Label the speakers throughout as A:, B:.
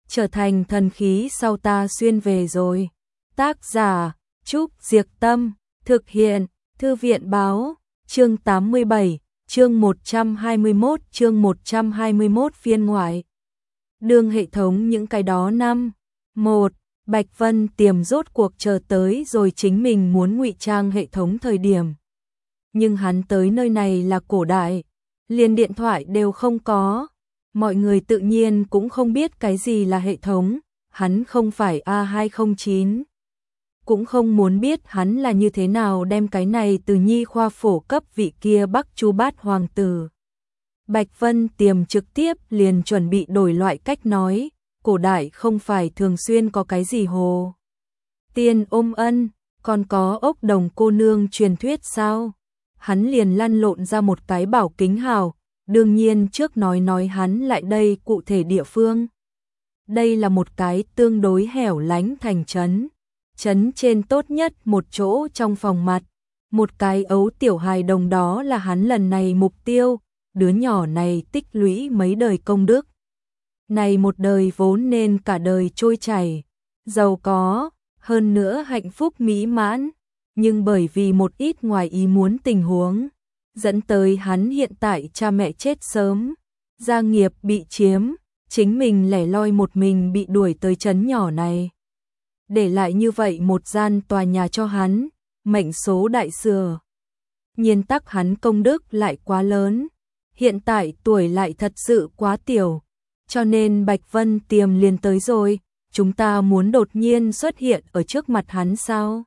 A: trở thành thần khí sau ta xuyên về rồi. Tác giả Trúc Diệc Tâm, thực hiện Thư viện Báo, chương 87, chương 121 phiên ngoại. Đường hệ thống những cái đó năm. 1. Bạch Vân Tiềm rốt cuộc chờ tới rồi chính mình muốn ngụy trang hệ thống thời điểm. Nhưng hắn tới nơi này là cổ đại, liền điện thoại đều không có. Mọi người tự nhiên cũng không biết cái gì là hệ thống, hắn không phải A209. Cũng không muốn biết hắn là như thế nào đem cái này từ nhi khoa phổ cấp vị kia Bắc Chu Bát hoàng tử. Bạch Vân Tiềm trực tiếp liền chuẩn bị đổi loại cách nói, cổ đại không phải thường xuyên có cái gì hồ tiên ôm ân, còn có ốc đồng cô nương truyền thuyết sao? Hắn liền lăn lộn ra một cái bảo kính hào, đương nhiên trước nói hắn lại đây cụ thể địa phương. Đây là một cái tương đối hẻo lánh thành trấn. Trấn trên tốt nhất một chỗ trong phòng mặt, một cái ấu tiểu hài đồng đó là hắn lần này mục tiêu, đứa nhỏ này tích lũy mấy đời công đức. Này một đời vốn nên cả đời trôi chảy, giàu có, hơn nữa hạnh phúc mỹ mãn, nhưng bởi vì một ít ngoài ý muốn tình huống, dẫn tới hắn hiện tại cha mẹ chết sớm, gia nghiệp bị chiếm, chính mình lẻ loi một mình bị đuổi tới trấn nhỏ này. Để lại như vậy một gian tòa nhà cho hắn, mệnh số đại sừa. Nhiên tắc hắn công đức lại quá lớn, hiện tại tuổi lại thật sự quá tiểu, cho nên Bạch Vân Tiềm liền tới rồi, chúng ta muốn đột nhiên xuất hiện ở trước mặt hắn sao?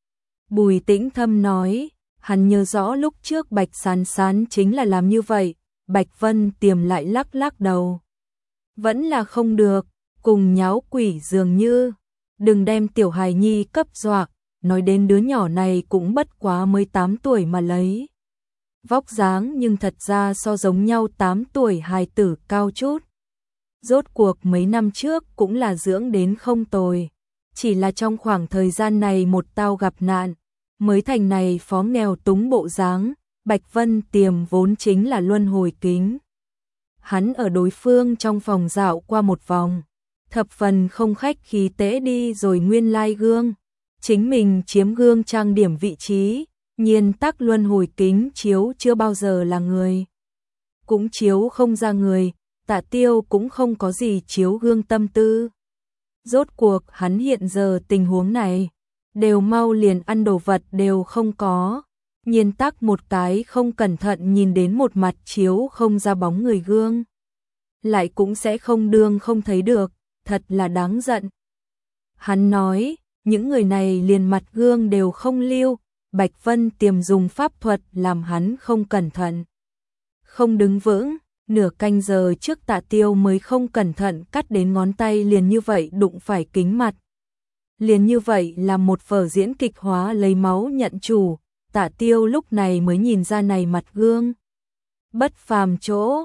A: Bùi Tĩnh Thâm nói, hắn nhớ rõ lúc trước Bạch Sán Sán chính là làm như vậy, Bạch Vân Tiềm lại lắc lắc đầu. Vẫn là không được, cùng nháo quỷ dường như. Đừng đem tiểu hài nhi cấp dọa, nói đến đứa nhỏ này cũng bất quá mới 8 tuổi mà lấy. Vóc dáng nhưng thật ra so giống nhau 8 tuổi hài tử cao chút. Rốt cuộc mấy năm trước cũng là dưỡng đến không tồi. Chỉ là trong khoảng thời gian này một tao gặp nạn, mới thành này phó nghèo túng bộ dáng, Bạch Vân Tiềm vốn chính là luân hồi kính. Hắn ở đối phương trong phòng dạo qua một vòng. Thập phần không khách khí tế đi rồi nguyên lai gương, chính mình chiếm gương trang điểm vị trí, nhiên tắc luân hồi kính chiếu chưa bao giờ là người. Cũng chiếu không ra người, Tạ Tiêu cũng không có gì chiếu gương tâm tư. Rốt cuộc hắn hiện giờ tình huống này, đều mau liền ăn đồ vật đều không có, nhiên tắc một cái không cẩn thận nhìn đến một mặt chiếu không ra bóng người gương. Lại cũng sẽ không đương không thấy được. Thật là đáng giận. Hắn nói, những người này liền mặt gương đều không lưu, Bạch Vân Tiềm dùng pháp thuật làm hắn không cẩn thận. Không đứng vững, nửa canh giờ trước Tạ Tiêu mới không cẩn thận cắt đến ngón tay liền như vậy đụng phải kính mặt. Liền như vậy là một vở diễn kịch hóa lấy máu nhận chủ, Tạ Tiêu lúc này mới nhìn ra này mặt gương. Bất phàm chỗ,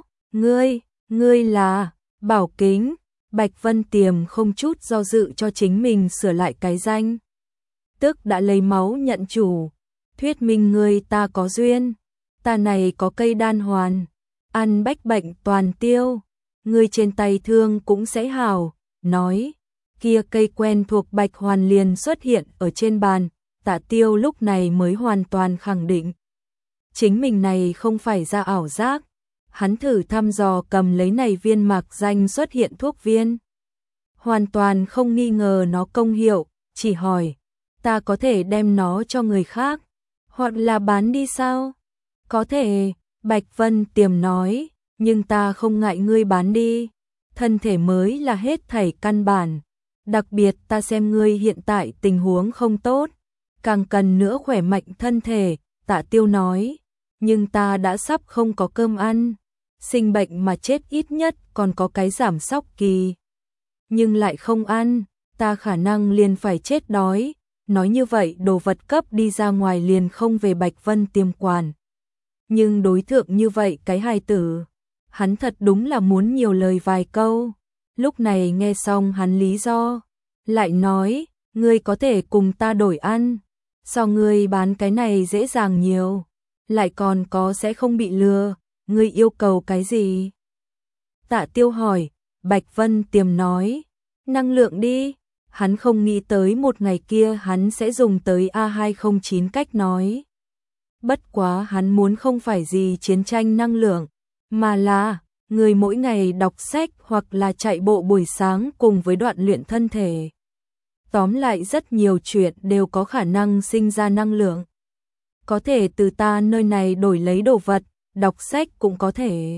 A: ngươi là, Bảo Kính. Bạch Vân Tiềm không chút do dự cho chính mình sửa lại cái danh. Tức đã lấy máu nhận chủ, thuyết minh ngươi ta có duyên, ta này có cây đan hoàn, ăn bách bệnh toàn tiêu, ngươi trên tay thương cũng sẽ hào, nói, kia cây quen thuộc bạch hoàn liền xuất hiện ở trên bàn, Tạ Tiêu lúc này mới hoàn toàn khẳng định. Chính mình này không phải ra ảo giác. Hắn thử thăm dò cầm lấy này viên mạc danh xuất hiện thuốc viên. Hoàn toàn không nghi ngờ nó công hiệu, chỉ hỏi, ta có thể đem nó cho người khác, hoặc là bán đi sao? Có thể, Bạch Vân Tiềm nói, nhưng ta không ngại ngươi bán đi, thân thể mới là hết thảy căn bản, đặc biệt ta xem ngươi hiện tại tình huống không tốt, càng cần nữa khỏe mạnh thân thể, Tạ Tiêu nói, nhưng ta đã sắp không có cơm ăn. Sinh bệnh mà chết ít nhất còn có cái giảm sóc kỳ. Nhưng lại không ăn, ta khả năng liền phải chết đói. Nói như vậy đồ vật cấp đi ra ngoài liền không về Bạch Vân Tiềm quản. Nhưng đối tượng như vậy cái hài tử, hắn thật đúng là muốn nhiều lời vài câu. Lúc này nghe xong hắn lý do, lại nói, ngươi có thể cùng ta đổi ăn. So ngươi bán cái này dễ dàng nhiều, lại còn có sẽ không bị lừa. Ngươi yêu cầu cái gì? Tạ Tiêu hỏi, Bạch Vân Tiềm nói, năng lượng đi. Hắn không nghĩ tới một ngày kia hắn sẽ dùng tới A209 cách nói. Bất quá hắn muốn không phải gì chiến tranh năng lượng, mà là người mỗi ngày đọc sách hoặc là chạy bộ buổi sáng cùng với đoạn luyện thân thể. Tóm lại rất nhiều chuyện đều có khả năng sinh ra năng lượng. Có thể từ ta nơi này đổi lấy đồ vật, đọc sách cũng có thể.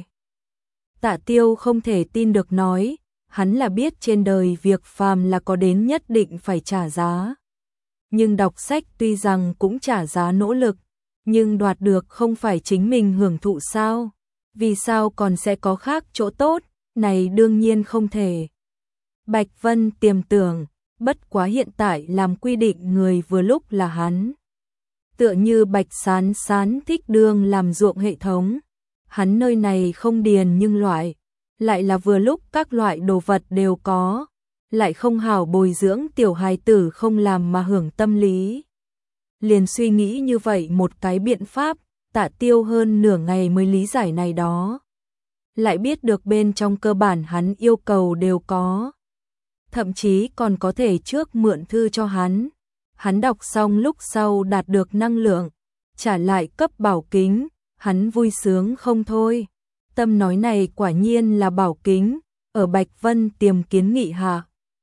A: Tạ Tiêu không thể tin được nói, hắn là biết trên đời việc phàm là có đến nhất định phải trả giá. Nhưng đọc sách tuy rằng cũng trả giá nỗ lực, nhưng đoạt được không phải chính mình hưởng thụ sao? Vì sao còn sẽ có khác chỗ tốt? Này đương nhiên không thể. Bạch Vân tiềm tưởng, bất quá hiện tại làm quy định người vừa lúc là hắn. Tựa như Bạch Sán Sán thích đương làm ruộng hệ thống. Hắn nơi này không điền nhưng loại, lại là vừa lúc các loại đồ vật đều có, lại không hảo bồi dưỡng tiểu hài tử không làm mà hưởng tâm lý. Liền suy nghĩ như vậy một cái biện pháp, Tạ Tiêu hơn nửa ngày mới lý giải này đó. Lại biết được bên trong cơ bản hắn yêu cầu đều có. Thậm chí còn có thể trước mượn thư cho hắn. Hắn đọc xong lúc sau đạt được năng lượng, trả lại cấp bảo kính, hắn vui sướng không thôi. Tâm nói này quả nhiên là bảo kính, ở Bạch Vân tiềm kiến nghị hạ.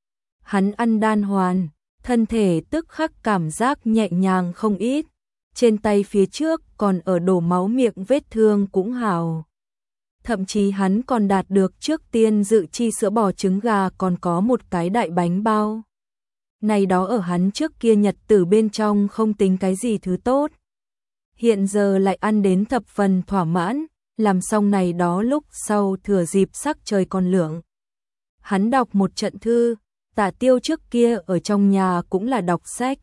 A: Hắn ăn đan hoàn, thân thể tức khắc cảm giác nhẹ nhàng không ít, trên tay phía trước còn ở đổ máu miệng vết thương cũng hào. Thậm chí hắn còn đạt được trước tiên dự chi sữa bò trứng gà còn có một cái đại bánh bao. Này đó ở hắn trước kia nhật tử bên trong không tính cái gì thứ tốt. Hiện giờ lại ăn đến thập phần thỏa mãn, làm xong này đó lúc sau thừa dịp sắc trời còn lượng. Hắn đọc một trận thư, Tạ Tiêu trước kia ở trong nhà cũng là đọc sách.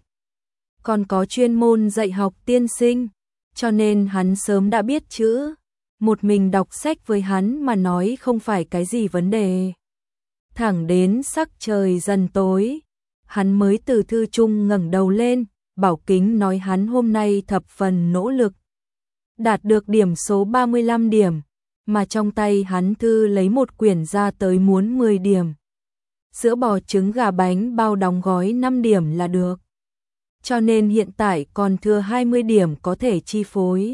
A: Còn có chuyên môn dạy học tiên sinh, cho nên hắn sớm đã biết chữ. Một mình đọc sách với hắn mà nói không phải cái gì vấn đề. Thẳng đến sắc trời dần tối, hắn mới từ thư chung ngẩng đầu lên, bảo kính nói hắn hôm nay thập phần nỗ lực. Đạt được điểm số 35 điểm, mà trong tay hắn thư lấy một quyển ra tới muốn 10 điểm. Sữa bò trứng gà bánh bao đóng gói 5 điểm là được. Cho nên hiện tại còn thừa 20 điểm có thể chi phối.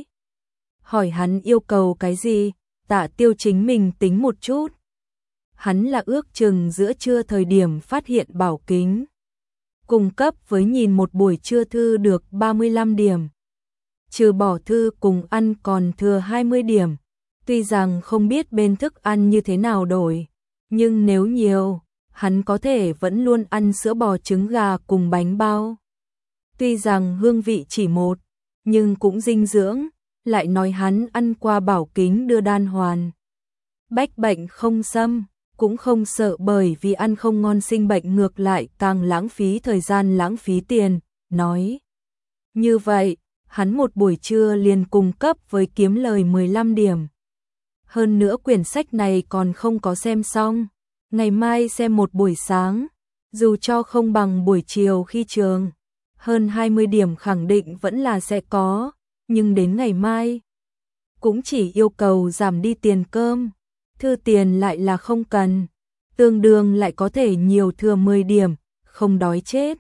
A: Hỏi hắn yêu cầu cái gì, Tạ Tiêu chính mình tính một chút. Hắn là ước chừng giữa trưa thời điểm phát hiện bảo kính. Cung cấp với nhìn một buổi trưa thư được 35 điểm. Trừ bỏ thư cùng ăn còn thừa 20 điểm. Tuy rằng không biết bên thức ăn như thế nào đổi, nhưng nếu nhiều, hắn có thể vẫn luôn ăn sữa bò trứng gà cùng bánh bao. Tuy rằng hương vị chỉ một, nhưng cũng dinh dưỡng, lại nói hắn ăn qua bảo kính đưa đan hoàn. Bách bệnh không xâm, cũng không sợ bởi vì ăn không ngon sinh bệnh ngược lại càng lãng phí thời gian lãng phí tiền, nói. Như vậy, hắn một buổi trưa liền cung cấp với kiếm lời 15 điểm. Hơn nữa quyển sách này còn không có xem xong, ngày mai xem một buổi sáng, dù cho không bằng buổi chiều khi trường, hơn 20 điểm khẳng định vẫn là sẽ có, nhưng đến ngày mai, cũng chỉ yêu cầu giảm đi tiền cơm, thư tiền lại là không cần, tương đương lại có thể nhiều thừa 10 điểm, không đói chết.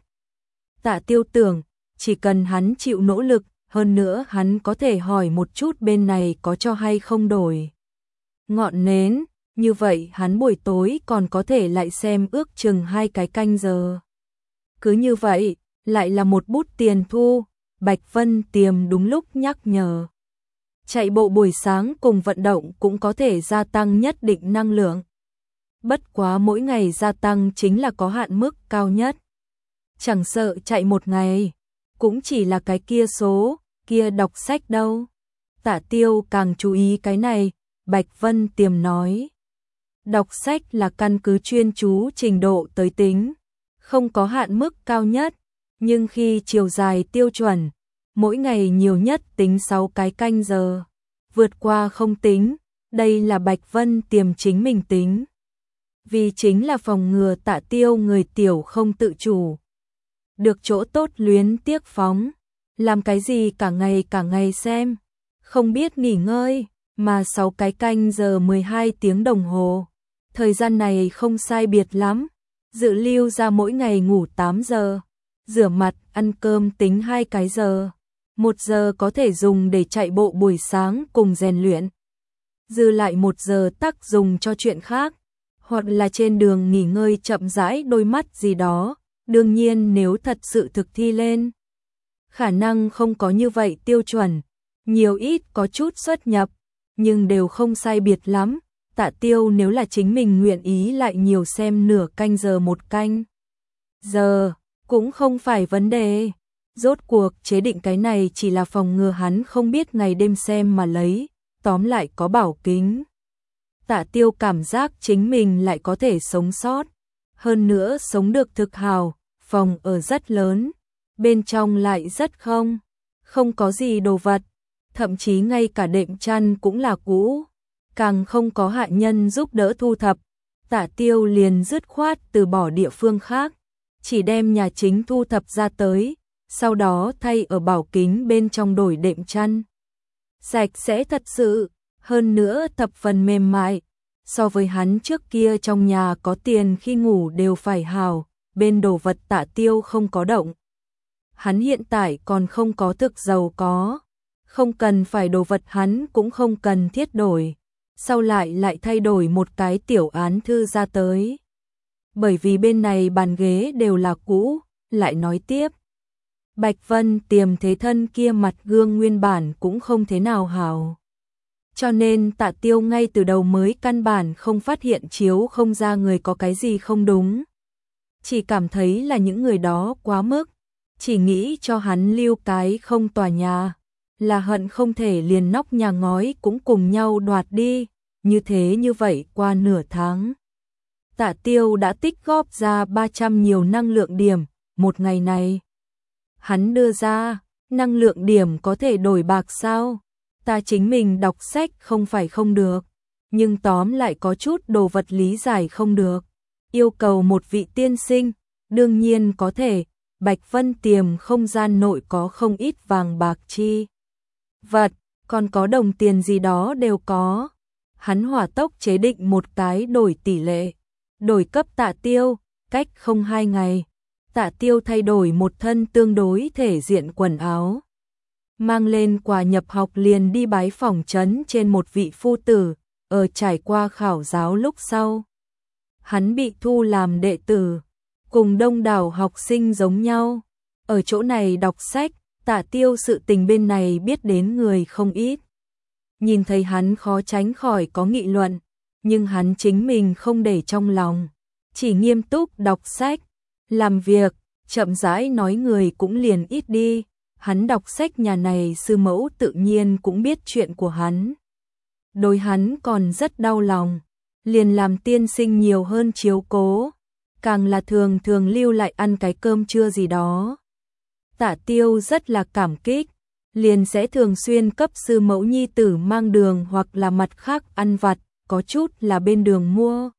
A: Tạ Tiêu tưởng, chỉ cần hắn chịu nỗ lực, hơn nữa hắn có thể hỏi một chút bên này có cho hay không đổi ngọn nến, như vậy hắn buổi tối còn có thể lại xem ước chừng 2 cái canh giờ. Cứ như vậy, lại là một bút tiền thu, Bạch Vân tiềm đúng lúc nhắc nhở. Chạy bộ buổi sáng cùng vận động cũng có thể gia tăng nhất định năng lượng. Bất quá mỗi ngày gia tăng chính là có hạn mức cao nhất. Chẳng sợ chạy một ngày, cũng chỉ là cái kia số, kia đọc sách đâu. Tạ Tiêu càng chú ý cái này, Bạch Vân tiềm nói. Đọc sách là căn cứ chuyên chú trình độ tới tính, không có hạn mức cao nhất, nhưng khi chiều dài tiêu chuẩn, mỗi ngày nhiều nhất tính 6 cái canh giờ, vượt qua không tính, đây là Bạch Vân tiềm chính mình tính. Vì chính là phòng ngừa Tạ Tiêu người tiểu không tự chủ. Được chỗ tốt luyến tiếc phóng, làm cái gì cả ngày xem, không biết nghỉ ngơi, mà 6 cái canh giờ 12 tiếng đồng hồ. Thời gian này không sai biệt lắm, Dự lưu ra mỗi ngày ngủ 8 giờ, rửa mặt, ăn cơm tính 2 cái giờ. 1 giờ có thể dùng để chạy bộ buổi sáng cùng rèn luyện. Dư lại 1 giờ tắc dùng cho chuyện khác, hoặc là trên đường nghỉ ngơi chậm rãi đôi mắt gì đó. Đương nhiên nếu thật sự thực thi lên, khả năng không có như vậy tiêu chuẩn, nhiều ít có chút xuất nhập, nhưng đều không sai biệt lắm. Tạ Tiêu nếu là chính mình nguyện ý lại nhiều xem nửa canh giờ 1 canh giờ, cũng không phải vấn đề. Rốt cuộc chế định cái này chỉ là phòng ngừa hắn không biết ngày đêm xem mà lấy, tóm lại có bảo kính. Tạ Tiêu cảm giác chính mình lại có thể sống sót, hơn nữa sống được thực hào, phòng ở rất lớn, bên trong lại rất không có gì đồ vật, thậm chí ngay cả đệm chăn cũng là cũ, càng không có hạ nhân giúp đỡ thu thập. Tạ Tiêu liền dứt khoát từ bỏ địa phương khác, chỉ đem nhà chính thu thập ra tới, sau đó thay ở bảo kính bên trong đổi đệm chăn. Sạch sẽ thật sự, hơn nữa thập phần mềm mại, so với hắn trước kia trong nhà có tiền khi ngủ đều phải hào, bên đồ vật Tạ Tiêu không có động. Hắn hiện tại còn không có thực giàu có, không cần phải đồ vật hắn cũng không cần thiết đổi, sau lại thay đổi một cái tiểu án thư ra tới. Bởi vì bên này bàn ghế đều là cũ, lại nói tiếp. Bạch Vân Tiềm thế thân kia mặt gương nguyên bản cũng không thế nào hào. Cho nên Tạ Tiêu ngay từ đầu mới căn bản không phát hiện chiếu không ra người có cái gì không đúng. Chỉ cảm thấy là những người đó quá mức, chỉ nghĩ cho hắn lưu cái không tòa nhà, là hận không thể liền nóc nhà ngói cũng cùng nhau đoạt đi, như vậy qua nửa tháng. Tạ Tiêu đã tích góp ra 300 nhiều năng lượng điểm, một ngày này. Hắn đưa ra, năng lượng điểm có thể đổi bạc sao? Ta chính mình đọc sách không phải không được, nhưng tóm lại có chút đồ vật lý giải không được. Yêu cầu một vị tiên sinh, đương nhiên có thể, Bạch Vân Tiềm không gian nội có không ít vàng bạc chi vật, còn có đồng tiền gì đó đều có. Hắn hỏa tốc chế định một cái đổi tỷ lệ, đổi cấp Tạ Tiêu, cách không 2 ngày. Tạ Tiêu thay đổi một thân tương đối thể diện quần áo, mang lên quà nhập học liền đi bái phỏng trấn trên một vị phu tử, ở trải qua khảo giáo lúc sau. Hắn bị thu làm đệ tử, cùng đông đảo học sinh giống nhau, ở chỗ này đọc sách. Tạ Tiêu sự tình bên này biết đến người không ít. Nhìn thấy hắn khó tránh khỏi có nghị luận, nhưng hắn chính mình không để trong lòng, chỉ nghiêm túc đọc sách, làm việc, chậm rãi nói người cũng liền ít đi. Hắn đọc sách nhà này sư mẫu tự nhiên cũng biết chuyện của hắn. Đối hắn còn rất đau lòng, liền làm tiên sinh nhiều hơn chiếu cố, càng là thường thường lưu lại ăn cái cơm trưa gì đó. Tạ Tiêu rất là cảm kích, liền sẽ thường xuyên cấp sư mẫu nhi tử mang đường hoặc là mặt khác ăn vặt, có chút là bên đường mua,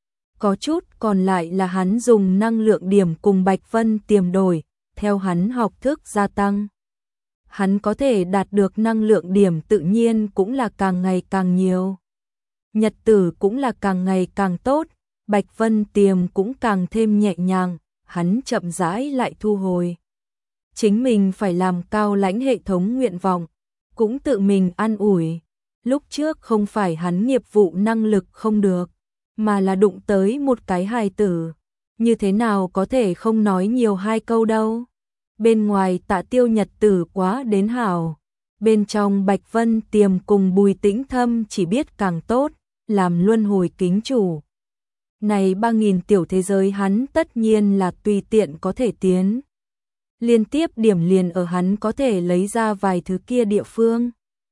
A: có chút còn lại là hắn dùng năng lượng điểm cùng Bạch Vân Tiềm đổi, theo hắn học thức gia tăng. Hắn có thể đạt được năng lượng điểm tự nhiên cũng là càng ngày càng nhiều. Nhật tử cũng là càng ngày càng tốt, Bạch Vân Tiềm cũng càng thêm nhẹ nhàng, hắn chậm rãi lại thu hồi. Chính mình phải làm cao lãnh hệ thống nguyện vọng, cũng tự mình an ủi. Lúc trước không phải hắn nghiệp vụ năng lực không được, mà là đụng tới một cái hài tử. Như thế nào có thể không nói nhiều 2 câu đâu. Bên ngoài Tạ Tiêu nhật tử quá đến hảo, bên trong Bạch Vân Tiềm cùng Bùi Tĩnh Thâm chỉ biết càng tốt, làm luân hồi kính chủ. Này 3.000 tiểu thế giới hắn tất nhiên là tùy tiện có thể tiến. Liên tiếp điểm liền ở hắn có thể lấy ra vài thứ kia địa phương.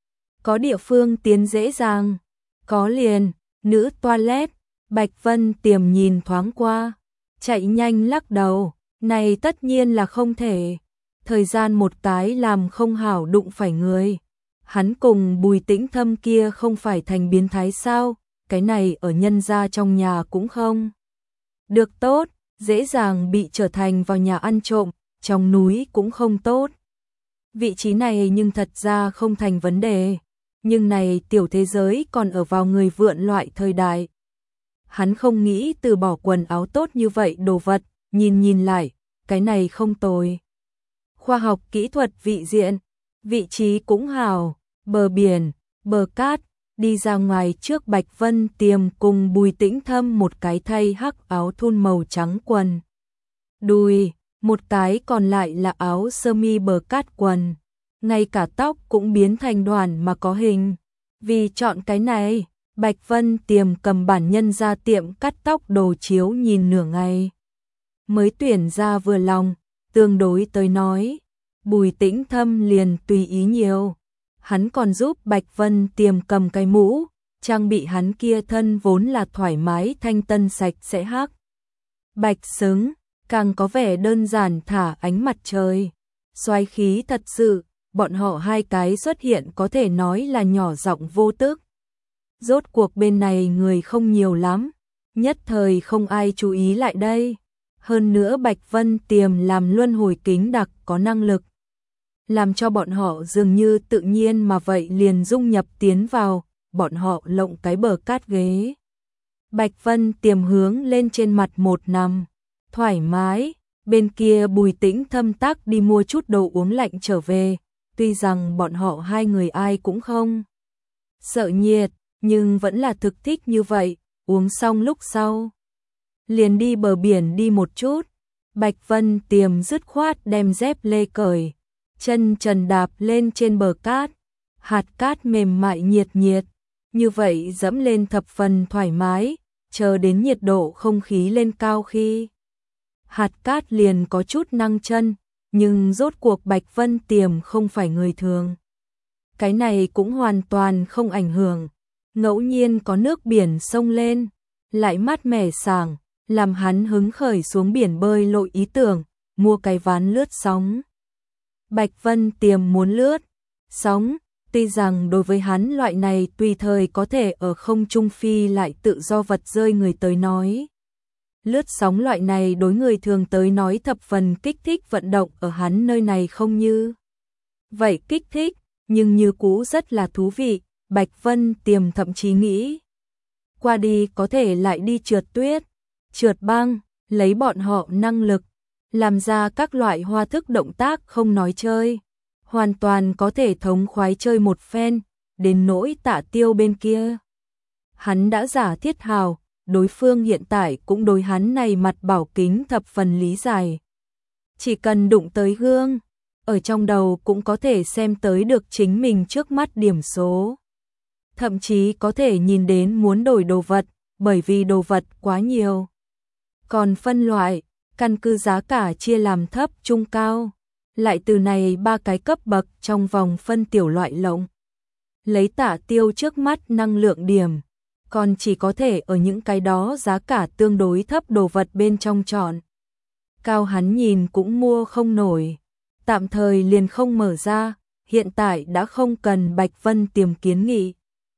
A: Có địa phương tiến dễ dàng, có liền, nữ toilet. Bạch Vân Tiềm nhìn thoáng qua, chạy nhanh lắc đầu, này tất nhiên là không thể. Thời gian một cái làm không hảo đụng phải người. Hắn cùng Bùi Tĩnh Thâm kia không phải thành biến thái sao, cái này ở nhân gia trong nhà cũng không được tốt, dễ dàng bị trở thành vào nhà ăn trộm, trong núi cũng không tốt. Vị trí này nhưng thật ra không thành vấn đề, nhưng này tiểu thế giới còn ở vào người vượn loại thời đại. Hắn không nghĩ từ bỏ quần áo tốt như vậy đồ vật, nhìn lại, cái này không tồi. Khoa học kỹ thuật vị diện, vị trí cũng hào, bờ biển, bờ cát, đi ra ngoài trước Bạch Vân Tiềm cùng Bùi Tĩnh Thâm một cái thay hắc áo thun màu trắng quần đùi, một cái còn lại là áo sơ mi bờ cát quần, ngay cả tóc cũng biến thành đoàn mà có hình. Vì chọn cái này, Bạch Vân Tiềm cầm bản nhân ra tiệm cắt tóc đồ chiếu nhìn nửa ngày. Mới tuyển ra vừa lòng, tương đối tới nói, Bùi Tĩnh Thâm liền tùy ý nhiều. Hắn còn giúp Bạch Vân Tiềm cầm cái mũ, trang bị hắn kia thân vốn là thoải mái thanh tân sạch sẽ hắc. Bạch xứng, càng có vẻ đơn giản thả ánh mặt trời. Xoái khí thật sự, bọn họ hai cái xuất hiện có thể nói là nhỏ giọng vô tức. Rốt cuộc bên này người không nhiều lắm, nhất thời không ai chú ý lại đây. Hơn nữa Bạch Vân Tiềm làm luân hồi kính đặc có năng lực, làm cho bọn họ dường như tự nhiên mà vậy liền dung nhập tiến vào, bọn họ lộng cái bờ cát ghế. Bạch Vân Tiềm hướng lên trên mặt một nằm, thoải mái, bên kia Bùi Tĩnh Thâm tác đi mua chút đồ uống lạnh trở về, tuy rằng bọn họ hai người ai cũng không sợ nhiệt, nhưng vẫn là thực thích như vậy, uống xong lúc sau. Liền đi bờ biển đi một chút, Bạch Vân Tiềm dứt khoát đem dép lê cởi, chân trần đạp lên trên bờ cát, hạt cát mềm mại nhiệt nhiệt, như vậy dẫm lên thập phần thoải mái, chờ đến nhiệt độ không khí lên cao khi hạt cát liền có chút năng chân, nhưng rốt cuộc Bạch Vân Tiềm không phải người thường. Cái này cũng hoàn toàn không ảnh hưởng, ngẫu nhiên có nước biển sông lên, lại mát mẻ sảng, làm hắn hứng khởi xuống biển bơi lội ý tưởng, mua cái ván lướt sóng. Bạch Vân Tiềm muốn lướt sóng, tuy rằng đối với hắn loại này tùy thời có thể ở không trung phi lại tự do vật rơi người tới nói. Lướt sóng loại này đối người thường tới nói thập phần kích thích, vận động ở hắn nơi này không như vậy kích thích, nhưng như cũ rất là thú vị. Bạch Vân Tiềm thậm chí nghĩ qua đi có thể lại đi trượt tuyết, trượt băng, lấy bọn họ năng lực, làm ra các loại hoa thức động tác không nói chơi, hoàn toàn có thể thống khoái chơi một phen, đến nỗi Tạ Tiêu bên kia. Hắn đã giả thiết hào, đối phương hiện tại cũng đối hắn này mặt bảo kính thập phần lý giải. Chỉ cần đụng tới gương, ở trong đầu cũng có thể xem tới được chính mình trước mắt điểm số. Thậm chí có thể nhìn đến muốn đổi đồ vật, bởi vì đồ vật quá nhiều. Còn phân loại, căn cứ giá cả chia làm thấp, trung, cao. Lại từ này ba cái cấp bậc trong vòng phân tiểu loại lộng. Lấy Tạ Tiêu trước mắt năng lượng điểm, còn chỉ có thể ở những cái đó giá cả tương đối thấp đồ vật bên trong chọn. Cao hắn nhìn cũng mua không nổi, tạm thời liền không mở ra, hiện tại đã không cần Bạch Vân Tiềm kiến nghị.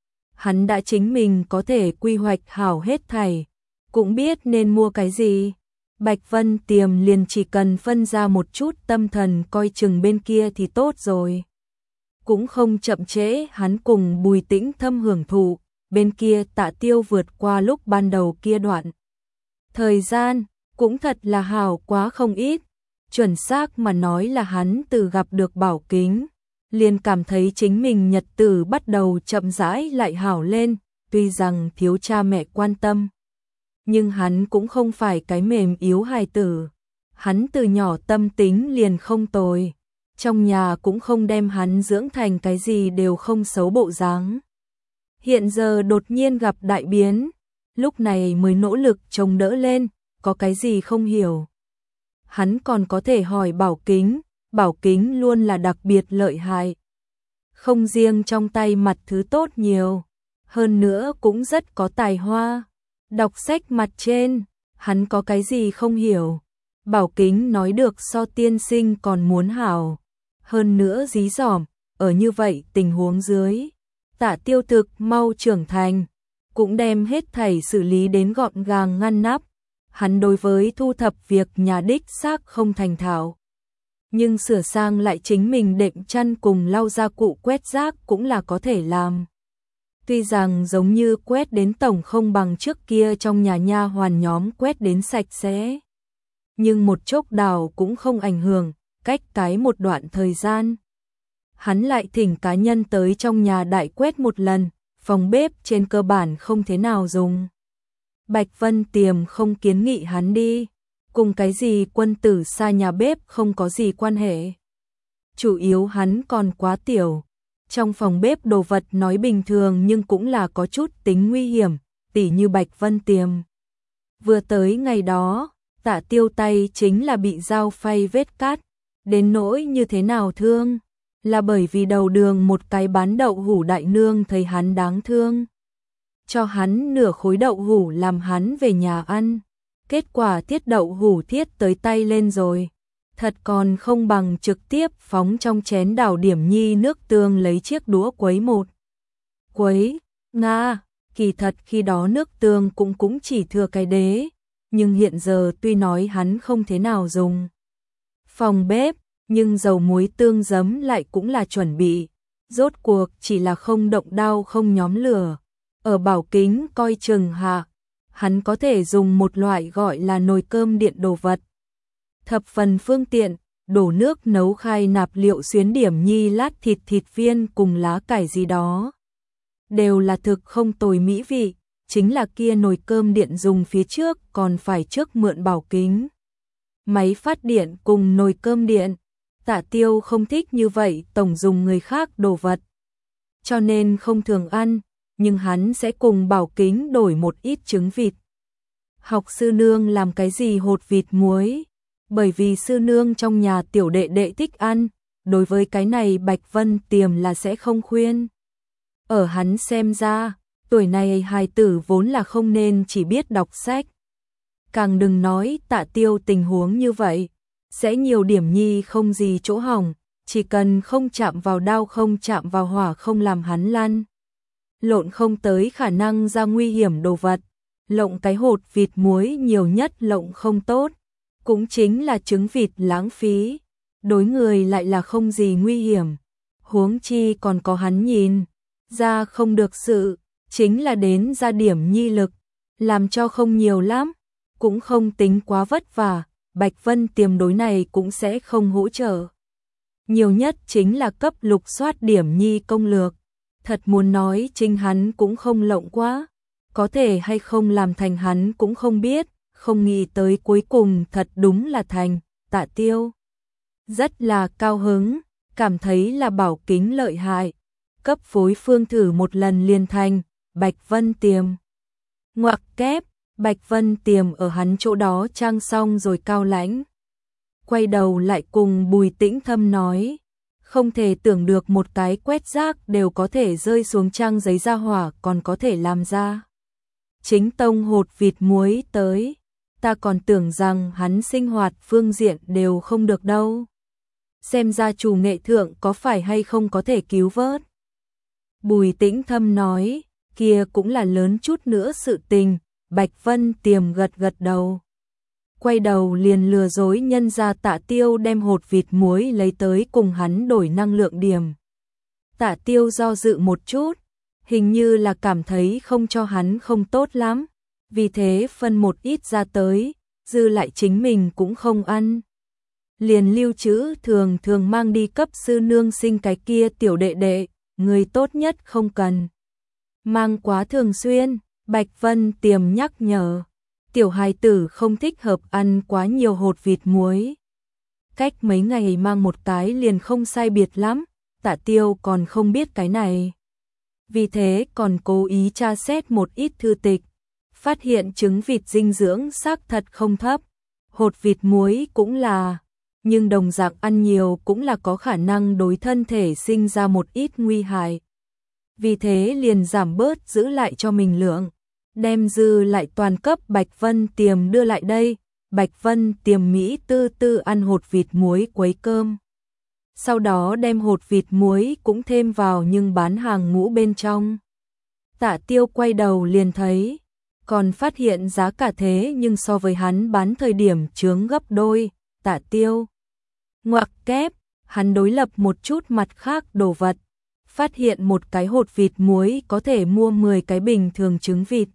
A: Hắn đã chính mình có thể quy hoạch hảo hết thảy, cũng biết nên mua cái gì. Bạch Vân Tiềm liền chỉ cần phân ra một chút tâm thần coi chừng bên kia thì tốt rồi. Cũng không chậm trễ hắn cùng Bùi Tĩnh Thâm hưởng thụ, bên kia Tạ Tiêu vượt qua lúc ban đầu kia đoạn. Thời gian, cũng thật là hảo quá không ít, chuẩn xác mà nói là hắn từ gặp được bảo kính, liền cảm thấy chính mình nhật tử bắt đầu chậm rãi lại hảo lên, tuy rằng thiếu cha mẹ quan tâm. Nhưng hắn cũng không phải cái mềm yếu hài tử, hắn từ nhỏ tâm tính liền không tồi, trong nhà cũng không đem hắn dưỡng thành cái gì đều không xấu bộ dáng. Hiện giờ đột nhiên gặp đại biến, lúc này mới nỗ lực chống đỡ lên, có cái gì không hiểu. Hắn còn có thể hỏi bảo kính luôn là đặc biệt lợi hại. Không riêng trong tay mặt thứ tốt nhiều, hơn nữa cũng rất có tài hoa. Đọc sách mặt trên, hắn có cái gì không hiểu. Bảo kính nói được so tiên sinh còn muốn hảo. Hơn nữa dí dỏm, ở như vậy tình huống dưới. Tạ Tiêu thực mau trưởng thành, cũng đem hết thảy xử lý đến gọn gàng ngăn nắp. Hắn đối với thu thập việc nhà đích xác không thành thạo. Nhưng sửa sang lại chính mình đệm chăn cùng lau gia cụ quét rác cũng là có thể làm. Tuy rằng giống như quét đến tổng không bằng trước kia trong nhà nha hoàn nhóm quét đến sạch sẽ, nhưng một chốc đào cũng không ảnh hưởng, cách cái một đoạn thời gian. Hắn lại thỉnh cá nhân tới trong nhà đại quét một lần, phòng bếp trên cơ bản không thế nào dùng. Bạch Vân Tiềm không kiến nghị hắn đi, cùng cái gì quân tử xa nhà bếp không có gì quan hệ. Chủ yếu hắn còn quá tiểu. Trong phòng bếp đồ vật nói bình thường nhưng cũng là có chút tính nguy hiểm, tỉ như Bạch Vân Tiềm. Vừa tới ngày đó, Tạ Tiêu tay chính là bị dao phay vết cắt, đến nỗi như thế nào thương, là bởi vì đầu đường một cái bán đậu hủ đại nương thấy hắn đáng thương. Cho hắn nửa khối đậu hủ làm hắn về nhà ăn, kết quả thiết đậu hủ thiết tới tay lên rồi. Thật còn không bằng trực tiếp phóng trong chén đảo điểm nhi nước tương lấy chiếc đũa quấy một. Quấy, Nga, kỳ thật khi đó nước tương cũng chỉ thừa cái đế, nhưng hiện giờ tuy nói hắn không thế nào dùng phòng bếp, nhưng dầu muối tương giấm lại cũng là chuẩn bị, rốt cuộc chỉ là không động đao không nhóm lửa. Ở Bảo Kính coi chừng hạ, hắn có thể dùng một loại gọi là nồi cơm điện đồ vật. Thập phần phương tiện, đổ nước nấu khai nạp liệu xuyến điểm nhi lát thịt viên cùng lá cải gì đó. Đều là thực không tồi mỹ vị, chính là kia nồi cơm điện dùng phía trước còn phải trước mượn Bảo Kính. Máy phát điện cùng nồi cơm điện, Tạ Tiêu không thích như vậy tổng dùng người khác đồ vật. Cho nên không thường ăn, nhưng hắn sẽ cùng Bảo Kính đổi một ít trứng vịt. Học sư nương làm cái gì hột vịt muối? Bởi vì sư nương trong nhà tiểu đệ đệ thích ăn, đối với cái này Bạch Vân Tiềm là sẽ không khuyên. Ở hắn xem ra, tuổi này hài tử vốn là không nên chỉ biết đọc sách. Càng đừng nói Tạ Tiêu tình huống như vậy, sẽ nhiều điểm nhi không gì chỗ hỏng, chỉ cần không chạm vào đao không chạm vào hỏa không làm hắn lăn lộn không tới khả năng ra nguy hiểm đồ vật. Lộng cái hột vịt muối nhiều nhất lộng không tốt, cũng chính là trứng vịt lãng phí, đối người lại là không gì nguy hiểm. Huống chi còn có hắn nhìn ra không được sự, chính là đến ra điểm nhi lực, làm cho không nhiều lắm, cũng không tính quá vất vả. Bạch Vân Tiềm đối này cũng sẽ không hỗ trợ. Nhiều nhất chính là cấp lục soát điểm nhi công lược. Thật muốn nói chính hắn cũng không lộng quá, có thể hay không làm thành hắn cũng không biết, không nghĩ tới cuối cùng thật đúng là thành. Tạ Tiêu rất là cao hứng, cảm thấy là Bảo Kính lợi hại, cấp phối phương thử một lần liền thành. Bạch Vân Tiềm ngoặc kép, Bạch Vân Tiềm ở hắn chỗ đó trang xong rồi cao lãnh, quay đầu lại cùng Bùi Tĩnh Thâm nói, không thể tưởng được một cái quét rác đều có thể rơi xuống trang giấy ra hỏa còn có thể làm ra chính tông hột vịt muối tới, ta còn tưởng rằng hắn sinh hoạt phương diện đều không được đâu. Xem ra chủ nghệ thượng có phải hay không có thể cứu vớt. Bùi Tĩnh Thâm nói, kia cũng là lớn chút nữa sự tình. Bạch Vân Tiềm gật gật đầu, quay đầu liền lừa dối nhân ra Tạ Tiêu đem hột vịt muối lấy tới cùng hắn đổi năng lượng điểm. Tạ Tiêu do dự một chút, hình như là cảm thấy không cho hắn không tốt lắm, vì thế phân một ít ra tới, dư lại chính mình cũng không ăn. Liền lưu trữ thường thường mang đi cấp sư nương sinh cái kia tiểu đệ đệ, người tốt nhất không cần mang quá thường xuyên. Bạch Vân Tiềm nhắc nhở, tiểu hài tử không thích hợp ăn quá nhiều hột vịt muối. Cách mấy ngày mang một cái liền không sai biệt lắm, Tạ Tiêu còn không biết cái này. Vì thế còn cố ý tra xét một ít thư tịch, phát hiện trứng vịt dinh dưỡng xác thật không thấp, hột vịt muối cũng là, nhưng đồng dạng ăn nhiều cũng là có khả năng đối thân thể sinh ra một ít nguy hại. Vì thế liền giảm bớt giữ lại cho mình lượng, đem dư lại toàn cấp Bạch Vân Tiềm đưa lại đây. Bạch Vân Tiềm Mỹ tư tư ăn hột vịt muối quấy cơm. Sau đó đem hột vịt muối cũng thêm vào nhưng bán hàng ngũ bên trong. Tạ Tiêu quay đầu liền thấy, còn phát hiện giá cả thế nhưng so với hắn bán thời điểm chướng gấp đôi. Tạ Tiêu ngoặc kép, hắn đối lập một chút mặt khác đồ vật, phát hiện một cái hột vịt muối có thể mua 10 cái bình thường trứng vịt.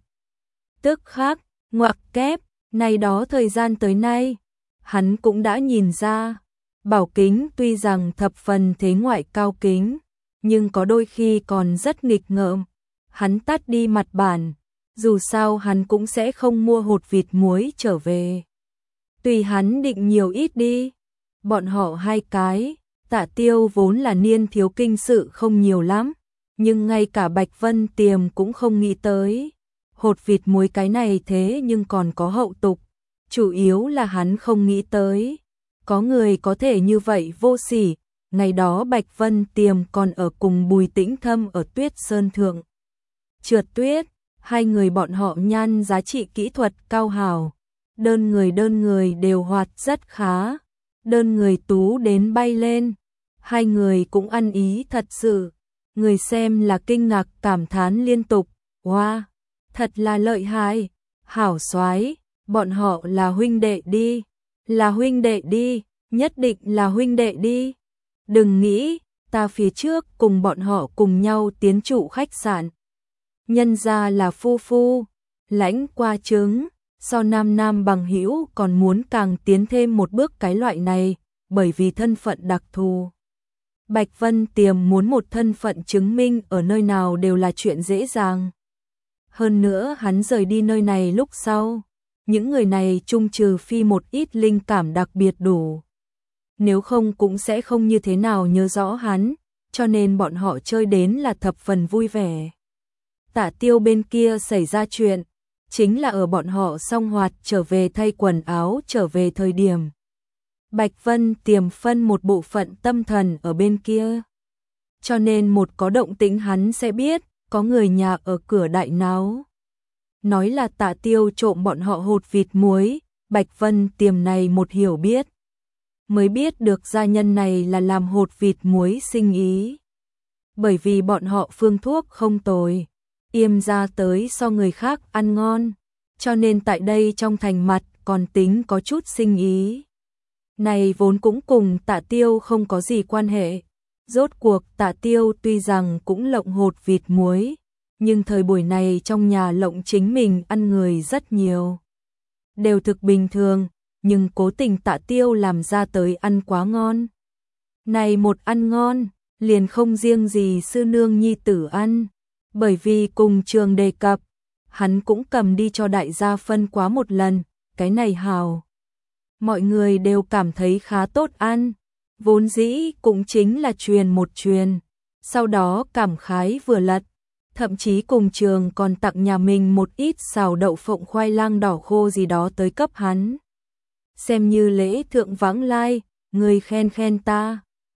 A: Tức khắc, ngoặc kép, này đó thời gian tới nay, hắn cũng đã nhìn ra, Bảo Kính tuy rằng thập phần thế ngoại cao kính, nhưng có đôi khi còn rất nghịch ngợm. Hắn tắt đi mặt bản, dù sao hắn cũng sẽ không mua hột vịt muối trở về. Tùy hắn định nhiều ít đi, bọn họ hai cái, Tạ Tiêu vốn là niên thiếu kinh sự không nhiều lắm, nhưng ngay cả Bạch Vân Tiềm cũng không nghĩ tới. Hột vịt muối cái này thế nhưng còn có hậu tục, chủ yếu là hắn không nghĩ tới. Có người có thể như vậy vô sỉ, ngày đó Bạch Vân Tiềm còn ở cùng Bùi Tĩnh Thâm ở Tuyết Sơn Thượng. Trượt tuyết, hai người bọn họ nhan giá trị kỹ thuật cao hào, đơn người đều hoạt rất khá, đơn người tú đến bay lên, hai người cũng ăn ý thật sự, người xem là kinh ngạc cảm thán liên tục, wow, thật là lợi hại, hảo soái, bọn họ là huynh đệ đi, là huynh đệ đi, nhất định là huynh đệ đi, đừng nghĩ, ta phía trước cùng bọn họ cùng nhau tiến trụ khách sạn. Nhân ra là phu phu, lãnh qua trứng, so nam bằng hữu còn muốn càng tiến thêm một bước cái loại này, bởi vì thân phận đặc thù. Bạch Vân Tiềm muốn một thân phận chứng minh ở nơi nào đều là chuyện dễ dàng. Hơn nữa hắn rời đi nơi này lúc sau, những người này chung trừ phi một ít linh cảm đặc biệt đủ. Nếu không cũng sẽ không như thế nào nhớ rõ hắn, cho nên bọn họ chơi đến là thập phần vui vẻ. Tạ Tiêu bên kia xảy ra chuyện, chính là ở bọn họ song hoạt trở về thay quần áo trở về thời điểm. Bạch Vân Tiềm phân một bộ phận tâm thần ở bên kia. Cho nên một có động tĩnh hắn sẽ biết, có người nhà ở cửa đại náo. Nói là Tạ Tiêu trộm bọn họ hột vịt muối, Bạch Vân Tiềm này một hiểu biết. Mới biết được gia nhân này là làm hột vịt muối sinh ý. Bởi vì bọn họ phương thuốc không tồi, yêm ra tới so người khác ăn ngon, cho nên tại đây trong thành mặt còn tính có chút sinh ý. Này vốn cũng cùng Tạ Tiêu không có gì quan hệ. Rốt cuộc Tạ Tiêu tuy rằng cũng lộng hột vịt muối, nhưng thời buổi này trong nhà lộng chính mình ăn người rất nhiều. Đều thực bình thường, nhưng cố tình Tạ Tiêu làm ra tới ăn quá ngon. Này một ăn ngon, liền không riêng gì sư nương nhi tử ăn, bởi vì cùng trường đề cập, hắn cũng cầm đi cho đại gia phân quá một lần, cái này hào. Mọi người đều cảm thấy khá tốt ăn, vốn dĩ cũng chính là truyền một truyền, sau đó cảm khái vừa lật, thậm chí cùng trường còn tặng nhà mình một ít xào đậu phộng khoai lang đỏ khô gì đó tới cấp hắn. Xem như lễ thượng vãng lai, ngươi khen khen ta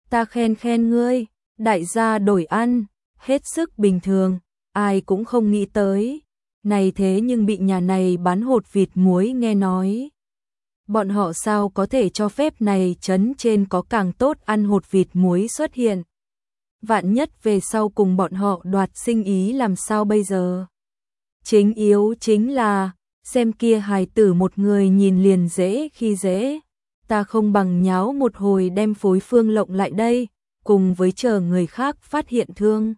A: khen ngươi, đại gia đổi ăn, hết sức bình thường, ai cũng không nghĩ tới. Này thế nhưng bị nhà này bán hột vịt muối nghe nói. Bọn họ sao có thể cho phép này trấn trên có càng tốt ăn hột vịt muối xuất hiện. Vạn nhất về sau cùng bọn họ đoạt sinh ý làm sao bây giờ. Chính yếu chính là, xem kia hài tử một người nhìn liền dễ khi dễ. Ta không bằng nháo một hồi đem phối phương lộng lại đây, cùng với chờ người khác phát hiện thương.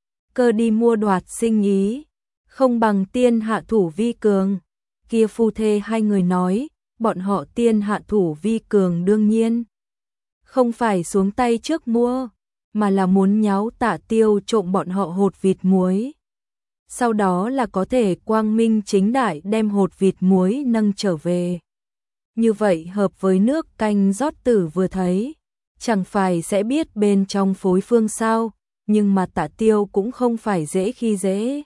A: Cơ đi mua đoạt sinh ý, không bằng tiên hạ thủ vi cường. Kia phu thê hai người nói, bọn họ tiên hạ thủ vi cường đương nhiên. Không phải xuống tay trước mua, mà là muốn nháo Tạ Tiêu trộm bọn họ hột vịt muối. Sau đó là có thể quang minh chính đại đem hột vịt muối nâng trở về. Như vậy hợp với nước canh rót tử vừa thấy, chẳng phải sẽ biết bên trong phối phương sao, nhưng mà Tạ Tiêu cũng không phải dễ khi dễ.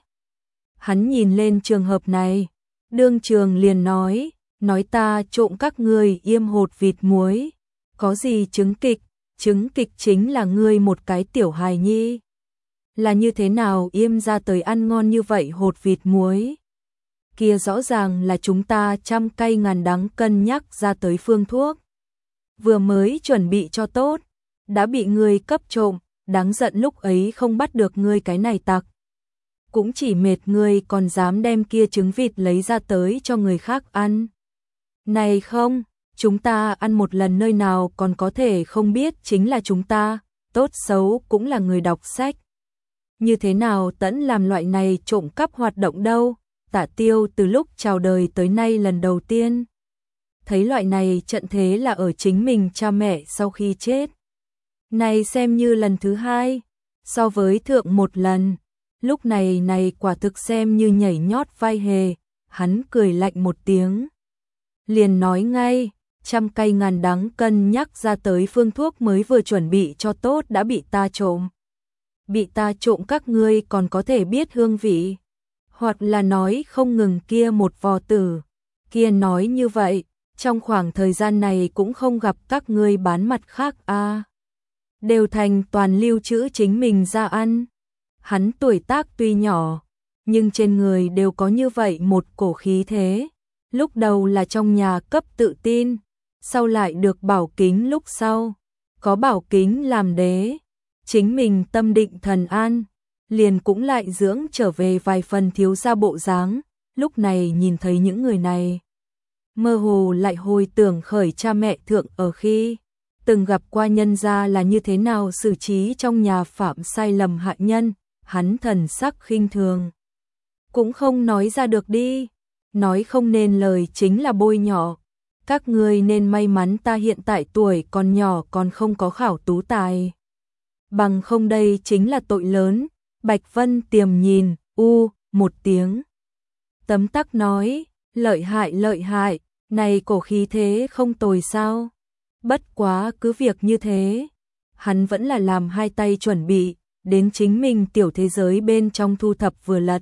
A: Hắn nhìn lên trường hợp này, đương trường liền nói ta trộm các ngươi yêm hột vịt muối, có gì chứng kịch chính là ngươi một cái tiểu hài nhi. Là như thế nào yêm ra tới ăn ngon như vậy hột vịt muối? Kia rõ ràng là chúng ta trăm cây ngàn đắng cân nhắc ra tới phương thuốc. Vừa mới chuẩn bị cho tốt, đã bị ngươi cấp trộm, đáng giận lúc ấy không bắt được ngươi cái này tặc. Cũng chỉ mệt ngươi còn dám đem kia trứng vịt lấy ra tới cho người khác ăn. Này không, chúng ta ăn một lần nơi nào còn có thể không biết chính là chúng ta, tốt xấu cũng là người đọc sách, như thế nào tẫn làm loại này trộm cắp hoạt động đâu, Tạ Tiêu từ lúc chào đời tới nay lần đầu tiên thấy loại này trận thế là ở chính mình cha mẹ sau khi chết. Này xem như lần thứ hai, so với thượng một lần, lúc này quả thực xem như nhảy nhót vai hề, hắn cười lạnh một tiếng. Liền nói ngay, trăm cay ngàn đắng cân nhắc ra tới phương thuốc mới vừa chuẩn bị cho tốt đã bị ta trộm. Bị ta trộm các ngươi còn có thể biết hương vị, hoặc là nói không ngừng kia một vò tử, kia nói như vậy, trong khoảng thời gian này cũng không gặp các ngươi bán mặt khác a, đều thành toàn lưu trữ chính mình ra ăn. Hắn tuổi tác tuy nhỏ, nhưng trên người đều có như vậy một cổ khí thế, lúc đầu là trong nhà cấp tự tin, sau lại được Bảo Kính lúc sau, có Bảo Kính làm đế, chính mình tâm định thần an, liền cũng lại dưỡng trở về vài phần thiếu gia bộ dáng, lúc này nhìn thấy những người này, mơ hồ lại hồi tưởng khởi cha mẹ thượng ở khi từng gặp qua nhân gia là như thế nào xử trí trong nhà phạm sai lầm hạ nhân, hắn thần sắc khinh thường. Cũng không nói ra được đi, nói không nên lời chính là bôi nhọ. Các ngươi nên may mắn ta hiện tại tuổi còn nhỏ còn không có khảo tú tài. Bằng không đây chính là tội lớn. Bạch Vân Tiềm nhìn, một tiếng. Tấm tắc nói, lợi hại, này cổ khí thế không tồi sao. Bất quá cứ việc như thế, hắn vẫn là làm hai tay chuẩn bị, đến chính mình tiểu thế giới bên trong thu thập vừa lật.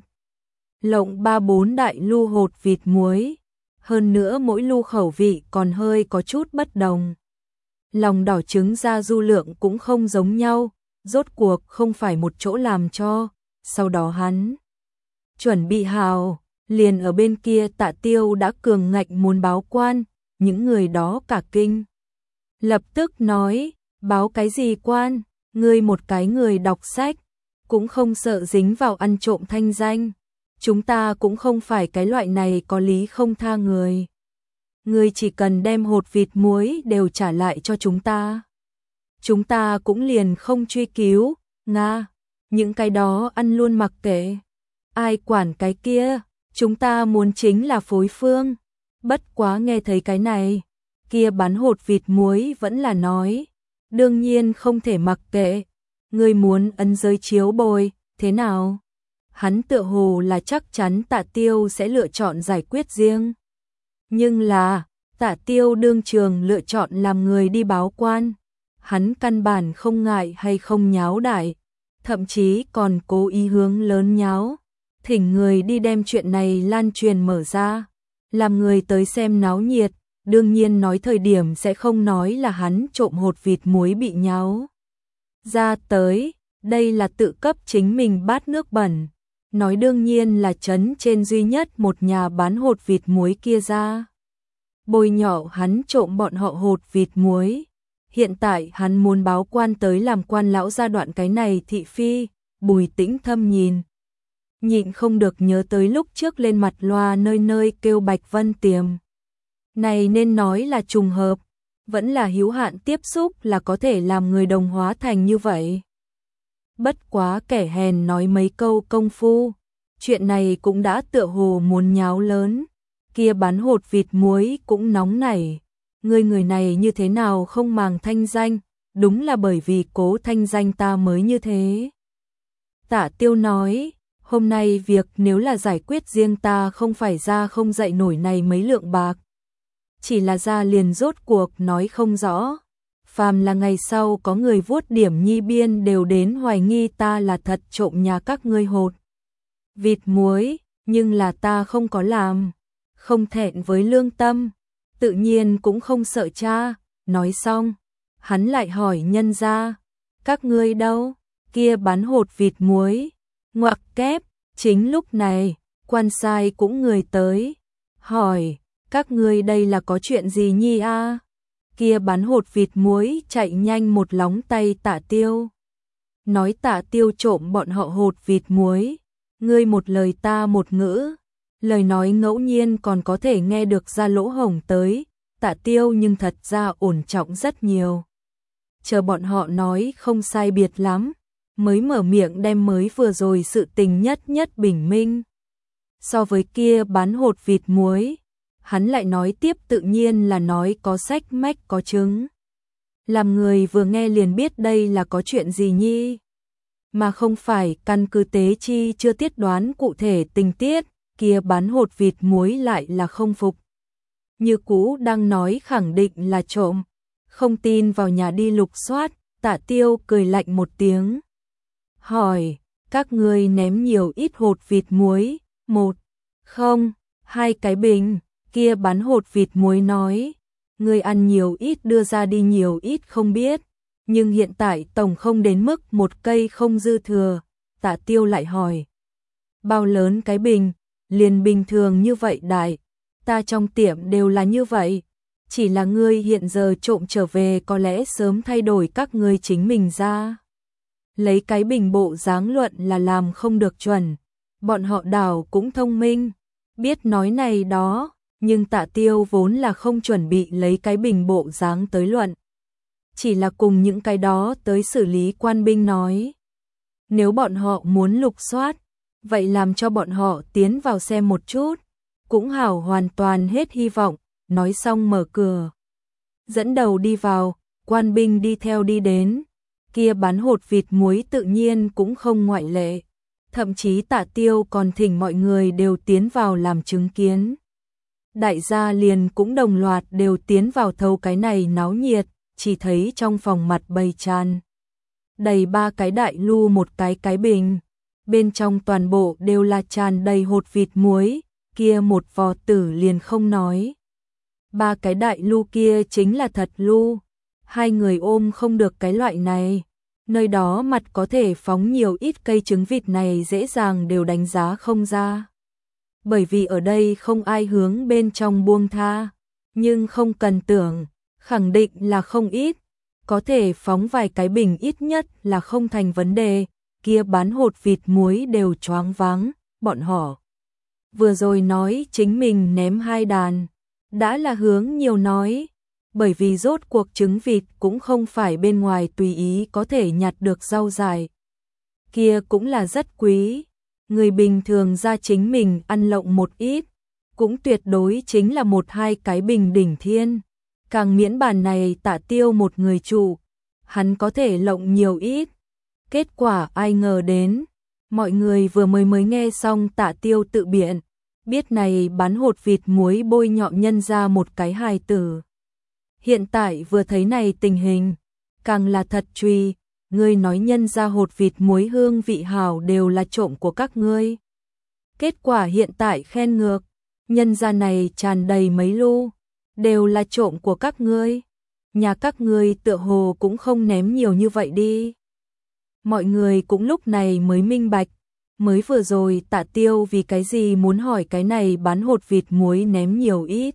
A: Lộng 3-4 đại lu hột vịt muối, hơn nữa mỗi lu khẩu vị còn hơi có chút bất đồng. Lòng đỏ trứng ra du lượng cũng không giống nhau, rốt cuộc không phải một chỗ làm cho, sau đó hắn chuẩn bị hào, liền ở bên kia Tạ Tiêu đã cường ngạnh muốn báo quan, những người đó cả kinh. Lập tức nói, báo cái gì quan, ngươi một cái người đọc sách, cũng không sợ dính vào ăn trộm thanh danh. Chúng ta cũng không phải cái loại này có lý không tha người. Ngươi chỉ cần đem hột vịt muối đều trả lại cho chúng ta. Chúng ta cũng liền không truy cứu, Nga, những cái đó ăn luôn mặc kệ. Ai quản cái kia, chúng ta muốn chính là phối phương. Bất quá nghe thấy cái này, kia bán hột vịt muối vẫn là nói. Đương nhiên không thể mặc kệ, ngươi muốn ấn giới chiếu bồi, thế nào? Hắn tựa hồ là chắc chắn Tạ Tiêu sẽ lựa chọn giải quyết riêng. Nhưng là, Tạ Tiêu đương trường lựa chọn làm người đi báo quan. Hắn căn bản không ngại hay không nháo đại, thậm chí còn cố ý hướng lớn nháo. Thỉnh người đi đem chuyện này lan truyền mở ra, làm người tới xem náo nhiệt. Đương nhiên nói thời điểm sẽ không nói là hắn trộm hột vịt muối bị nháo ra tới, đây là tự cấp chính mình bát nước bẩn. Nói đương nhiên là trấn trên duy nhất một nhà bán hột vịt muối kia ra. Bôi nhọ hắn trộm bọn họ hột vịt muối. Hiện tại hắn muốn báo quan tới làm quan lão gia đoạn cái này thị phi, Bùi Tĩnh Thâm nhìn. Nhịn không được nhớ tới lúc trước lên mặt loa nơi nơi kêu Bạch Vân Tiềm. Này nên nói là trùng hợp, vẫn là hữu hạn tiếp xúc là có thể làm người đồng hóa thành như vậy. Bất quá kẻ hèn nói mấy câu công phu, chuyện này cũng đã tựa hồ muốn nháo lớn, kia bán hột vịt muối cũng nóng nảy, người này như thế nào không màng thanh danh, đúng là bởi vì cố thanh danh ta mới như thế. Tạ Tiêu nói, hôm nay việc nếu là giải quyết riêng ta không phải ra không dậy nổi này mấy lượng bạc. Chỉ là ra liền rốt cuộc nói không rõ. Phàm là ngày sau có người vuốt điểm nhi biên đều đến hoài nghi ta là thật trộm nhà các ngươi hột vịt muối, nhưng là ta không có làm, không thẹn với lương tâm, tự nhiên cũng không sợ cha. Nói xong, hắn lại hỏi nhân gia, các ngươi đâu, kia bán hột vịt muối, ngoặc kép. Chính lúc này, quan sai cũng người tới, hỏi, các ngươi đây là có chuyện gì nhi a? Kia bán hột vịt muối chạy nhanh một lóng tay Tạ Tiêu. Nói Tạ Tiêu trộm bọn họ hột vịt muối, ngươi một lời ta một ngữ, lời nói ngẫu nhiên còn có thể nghe được ra lỗ hổng tới, Tạ Tiêu nhưng thật ra ổn trọng rất nhiều. Chờ bọn họ nói không sai biệt lắm, mới mở miệng đem mới vừa rồi sự tình nhất nhất bình minh. So với kia bán hột vịt muối, hắn lại nói tiếp tự nhiên là nói có sách mách có chứng. Làm người vừa nghe liền biết đây là có chuyện gì nhi, mà không phải căn cứ tế chi chưa tiết đoán cụ thể tình tiết, kia bán hột vịt muối lại là không phục. Như cũ đang nói khẳng định là trộm, không tin vào nhà đi lục soát. Tạ Tiêu cười lạnh một tiếng, hỏi, các ngươi ném nhiều ít hột vịt muối? 1, không, 2 cái bình. Kia bán hột vịt muối nói, ngươi ăn nhiều ít đưa ra đi nhiều ít không biết, nhưng hiện tại tổng không đến mức một cây không dư thừa. Tạ Tiêu lại hỏi, bao lớn cái bình? Liền bình thường như vậy đại, ta trong tiệm đều là như vậy. Chỉ là ngươi hiện giờ trộm trở về có lẽ sớm thay đổi các ngươi chính mình ra. Lấy cái bình bộ dáng luận là làm không được chuẩn. Bọn họ đảo cũng thông minh, biết nói này đó, nhưng Tạ Tiêu vốn là không chuẩn bị lấy cái bình bộ dáng tới luận. Chỉ là cùng những cái đó tới xử lý quan binh nói. Nếu bọn họ muốn lục soát, vậy làm cho bọn họ tiến vào xem một chút, cũng hảo hoàn toàn hết hy vọng. Nói xong mở cửa, dẫn đầu đi vào, quan binh đi theo đi đến, kia bán hột vịt muối tự nhiên cũng không ngoại lệ, thậm chí Tạ Tiêu còn thỉnh mọi người đều tiến vào làm chứng kiến. Đại gia liền cũng đồng loạt đều tiến vào thâu cái này náo nhiệt, chỉ thấy trong phòng mặt bầy tràn đầy 3 cái đại lu một cái bình, bên trong toàn bộ đều là tràn đầy hột vịt muối, kia một vò tử liền không nói. 3 cái đại lu kia chính là thật lu, 2 người ôm không được cái loại này, nơi đó mặt có thể phóng nhiều ít cây trứng vịt này dễ dàng đều đánh giá không ra. Bởi vì ở đây không ai hướng bên trong buông tha, nhưng không cần tưởng, khẳng định là không ít, có thể phóng vài cái bình ít nhất là không thành vấn đề. Kia bán hột vịt muối đều choáng váng, bọn họ vừa rồi nói chính mình ném 2 đàn, đã là hướng nhiều nói, bởi vì rốt cuộc trứng vịt cũng không phải bên ngoài tùy ý có thể nhặt được rau dại. Kia cũng là rất quý, người bình thường ra chính mình ăn lộng một ít, cũng tuyệt đối chính là 1-2 cái bình đỉnh thiên. Càng miễn bàn này Tạ Tiêu một người chủ, hắn có thể lộng nhiều ít. Kết quả ai ngờ đến, mọi người vừa mới nghe xong Tạ Tiêu tự biện, biết này bán hột vịt muối bôi nhọ nhân ra một cái hài tử. Hiện tại vừa thấy này tình hình, càng là thật truy, ngươi nói nhân ra hột vịt muối hương vị hảo đều là trộm của các ngươi. Kết quả hiện tại khen ngược, nhân ra này tràn đầy mấy lu, đều là trộm của các ngươi. Nhà các ngươi tựa hồ cũng không ném nhiều như vậy đi. Mọi người cũng lúc này mới minh bạch, mới vừa rồi Tạ Tiêu vì cái gì muốn hỏi cái này bán hột vịt muối ném nhiều ít.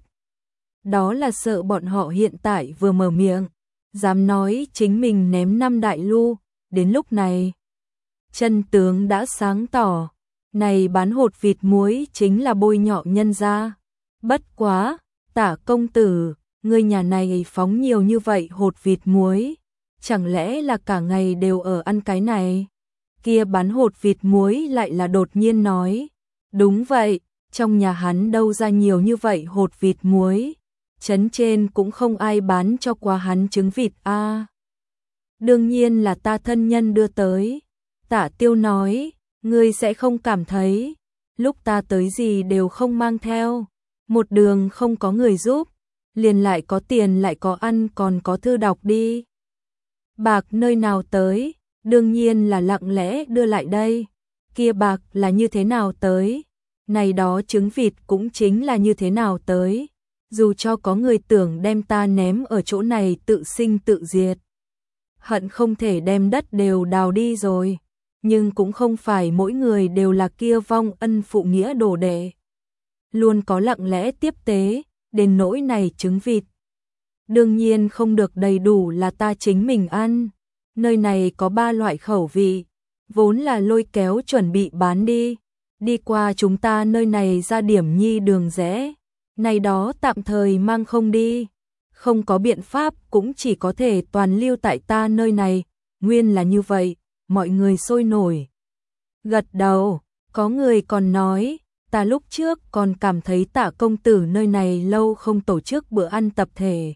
A: Đó là sợ bọn họ hiện tại vừa mở miệng, dám nói chính mình ném 5 đại lu, đến lúc này. Chân tướng đã sáng tỏ, này bán hột vịt muối chính là bôi nhọ nhân ra. Bất quá, Tạ công tử, người nhà này phóng nhiều như vậy hột vịt muối, chẳng lẽ là cả ngày đều ở ăn cái này? Kia bán hột vịt muối lại là đột nhiên nói, đúng vậy, trong nhà hắn đâu ra nhiều như vậy hột vịt muối, trấn trên cũng không ai bán cho qua hắn trứng vịt a. Đương nhiên là ta thân nhân đưa tới. Tạ Tiêu nói, ngươi sẽ không cảm thấy, lúc ta tới gì đều không mang theo, một đường không có người giúp, liền lại có tiền lại có ăn còn có thư đọc đi. Bạc nơi nào tới, đương nhiên là lặng lẽ đưa lại đây. Kia bạc là như thế nào tới, này đó trứng vịt cũng chính là như thế nào tới. Dù cho có người tưởng đem ta ném ở chỗ này tự sinh tự diệt, hận không thể đem đất đều đào đi rồi, nhưng cũng không phải mỗi người đều là kia vong ân phụ nghĩa đồ đệ. Luôn có lặng lẽ tiếp tế, đến nỗi này trứng vịt. Đương nhiên không được đầy đủ là ta chính mình ăn, nơi này có 3 loại khẩu vị, vốn là lôi kéo chuẩn bị bán đi qua chúng ta nơi này ra điểm nhi đường rẽ. Này đó tạm thời mang không đi, không có biện pháp cũng chỉ có thể toàn lưu tại ta nơi này, nguyên là như vậy, mọi người sôi nổi gật đầu, có người còn nói, ta lúc trước còn cảm thấy Tạ công tử nơi này lâu không tổ chức bữa ăn tập thể.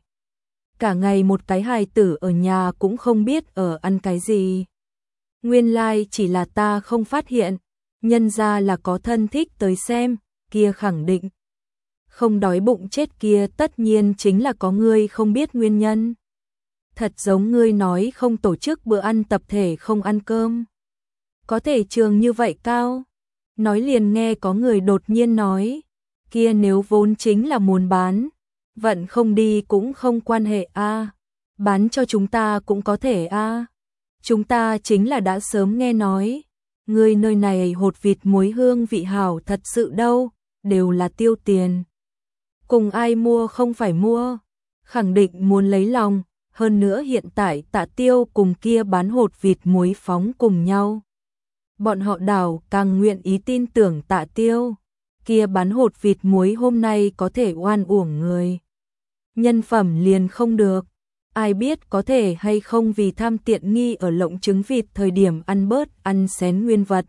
A: Cả ngày một cái hài tử ở nhà cũng không biết ở ăn cái gì. Nguyên lai chỉ là ta không phát hiện, nhân ra là có thân thích tới xem, kia khẳng định. Không đói bụng chết kia tất nhiên chính là có ngươi không biết nguyên nhân. Thật giống ngươi nói không tổ chức bữa ăn tập thể không ăn cơm. Có thể trường như vậy cao? Nói liền nghe có người đột nhiên nói, kia nếu vốn chính là muốn bán, vận không đi cũng không quan hệ a, bán cho chúng ta cũng có thể a. Chúng ta chính là đã sớm nghe nói, ngươi nơi này hột vịt muối hương vị hảo thật sự đâu, đều là tiêu tiền. Cùng ai mua không phải mua, khẳng định muốn lấy lòng, hơn nữa hiện tại Tạ Tiêu cùng kia bán hột vịt muối phóng cùng nhau. Bọn họ đảo càng nguyện ý tin tưởng Tạ Tiêu, kia bán hột vịt muối hôm nay có thể oan uổng người. Nhân phẩm liền không được, ai biết có thể hay không vì tham tiện nghi ở lộng trứng vịt thời điểm ăn bớt ăn xén nguyên vật.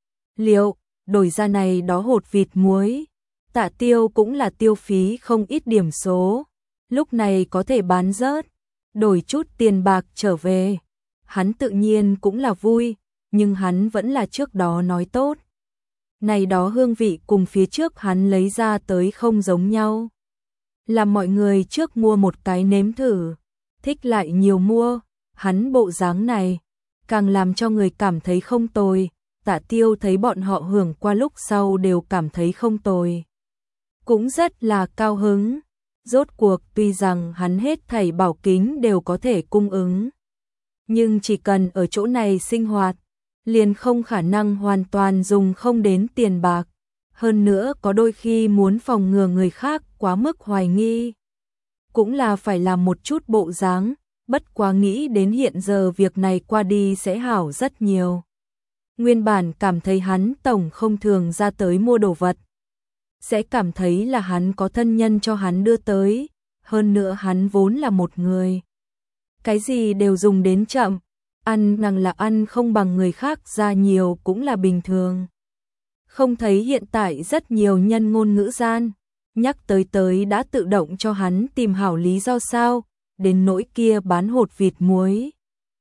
A: Liệu, đổi ra này đó hột vịt muối, Tạ Tiêu cũng là tiêu phí không ít điểm số, lúc này có thể bán rớt, đổi chút tiền bạc trở về. Hắn tự nhiên cũng là vui, nhưng hắn vẫn là trước đó nói tốt. Này đó hương vị cùng phía trước hắn lấy ra tới không giống nhau. Làm mọi người trước mua một cái nếm thử, thích lại nhiều mua, hắn bộ dáng này, càng làm cho người cảm thấy không tồi. Tạ Tiêu thấy bọn họ hưởng qua lúc sau đều cảm thấy không tồi. Cũng rất là cao hứng, rốt cuộc tuy rằng hắn hết thảy bảo kính đều có thể cung ứng. Nhưng chỉ cần ở chỗ này sinh hoạt, liền không khả năng hoàn toàn dùng không đến tiền bạc. Hơn nữa có đôi khi muốn phòng ngừa người khác quá mức hoài nghi. Cũng là phải làm một chút bộ dáng, bất quá nghĩ đến hiện giờ việc này qua đi sẽ hảo rất nhiều. Nguyên bản cảm thấy hắn tổng không thường ra tới mua đồ vật. Sẽ cảm thấy là hắn có thân nhân cho hắn đưa tới, hơn nữa hắn vốn là một người. Cái gì đều dùng đến chậm, ăn năng là ăn không bằng người khác ra nhiều cũng là bình thường. Không thấy hiện tại rất nhiều nhân ngôn ngữ gian, nhắc tới đã tự động cho hắn tìm hảo lý do sao, đến nỗi kia bán hột vịt muối.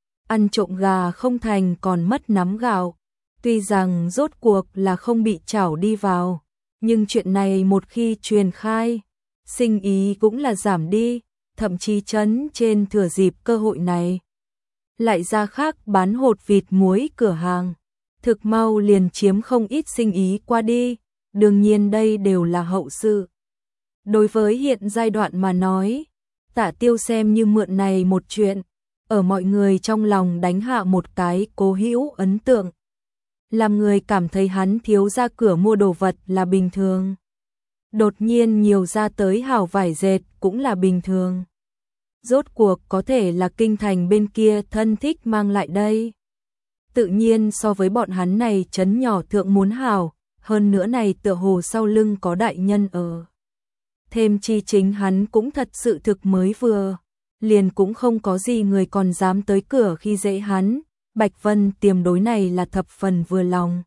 A: Ăn trộm gà không thành còn mất nắm gạo, tuy rằng rốt cuộc là không bị trảo đi vào, nhưng chuyện này một khi truyền khai, sinh ý cũng là giảm đi, thậm chí chấn trên thừa dịp cơ hội này. Lại ra khác bán hột vịt muối cửa hàng, thực mau liền chiếm không ít sinh ý qua đi, đương nhiên đây đều là hậu sự. Đối với hiện giai đoạn mà nói, Tạ Tiêu xem như mượn này một chuyện, ở mọi người trong lòng đánh hạ một cái cố hữu ấn tượng. Làm người cảm thấy hắn thiếu ra cửa mua đồ vật là bình thường. Đột nhiên nhiều ra tới hảo vải dệt cũng là bình thường. Rốt cuộc có thể là kinh thành bên kia thân thích mang lại đây. Tự nhiên so với bọn hắn này trấn nhỏ thượng muốn hảo, hơn nữa này tựa hồ sau lưng có đại nhân ở. Thêm chi chính hắn cũng thật sự thực mới vừa, liền cũng không có gì người còn dám tới cửa khi dễ hắn. Bạch Vân Tiềm đối này là thập phần vừa lòng.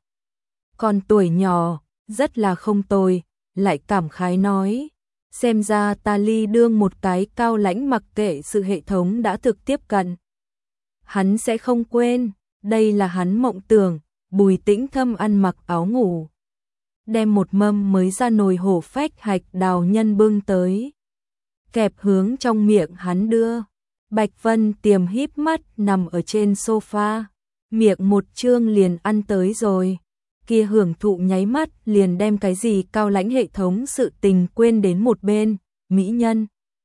A: Còn tuổi nhỏ, rất là không tồi, lại cảm khái nói. Xem ra ta ly đương một cái cao lãnh mặc kệ sự hệ thống đã thực tiếp cận. Hắn sẽ không quên, đây là hắn mộng tưởng, Bùi Tĩnh Thâm ăn mặc áo ngủ. Đem một mâm mới ra nồi hổ phách hạch đào nhân bưng tới. Kẹp hướng trong miệng hắn đưa. Bạch Vân Tiềm híp mắt nằm ở trên sofa, miệng một trương liền ăn tới rồi. Kia hưởng thụ nháy mắt liền đem cái gì cao lãnh hệ thống sự tình quên đến một bên. Mỹ nhân,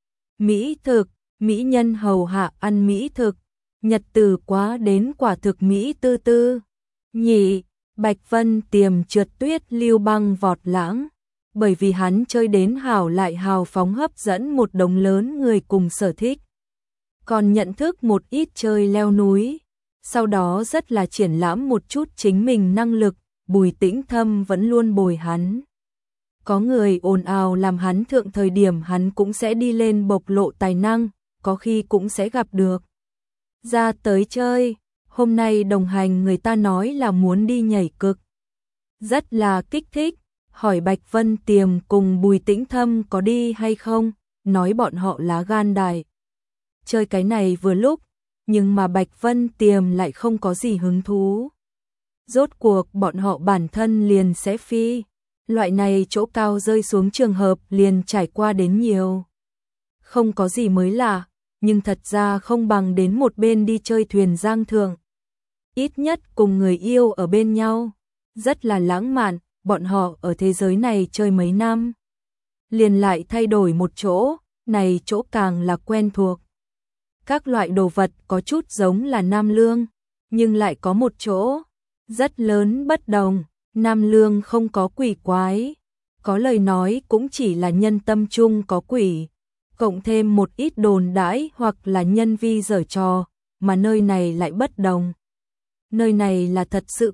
A: mỹ thực, mỹ nhân hầu hạ ăn mỹ thực, nhật từ quá đến quả thực mỹ tư tư. Nhị, Bạch Vân Tiềm trượt tuyết lưu băng vọt lãng, bởi vì hắn chơi đến hào lại hào phóng hấp dẫn một đống lớn người cùng sở thích. Còn nhận thức một ít chơi leo núi, sau đó rất là triển lãm một chút chính mình năng lực. Bùi Tĩnh Thâm vẫn luôn bồi hắn. Có người ồn ào làm hắn thượng thời điểm hắn cũng sẽ đi lên bộc lộ tài năng, có khi cũng sẽ gặp được. Ra tới chơi, hôm nay đồng hành người ta nói là muốn đi nhảy cực. Rất là kích thích, hỏi Bạch Vân Tiềm cùng Bùi Tĩnh Thâm có đi hay không, nói bọn họ lá gan đại. Chơi cái này vừa lúc, nhưng mà Bạch Vân Tiềm lại không có gì hứng thú. Rốt cuộc bọn họ bản thân liền sẽ phi, loại này chỗ cao rơi xuống trường hợp liền trải qua đến nhiều. Không có gì mới lạ, nhưng thật ra không bằng đến một bên đi chơi thuyền giang thượng. Ít nhất cùng người yêu ở bên nhau, rất là lãng mạn, bọn họ ở thế giới này chơi mấy năm. Liền lại thay đổi một chỗ, này chỗ càng là quen thuộc. Các loại đồ vật có chút giống là Nam Lương, nhưng lại có một chỗ rất lớn bất đồng. Nam Lương không có quỷ quái, có lời nói cũng chỉ là nhân tâm chung có quỷ, cộng thêm một ít đồn đãi hoặc là nhân vi giở trò, mà nơi này lại bất đồng. Nơi này là thật sự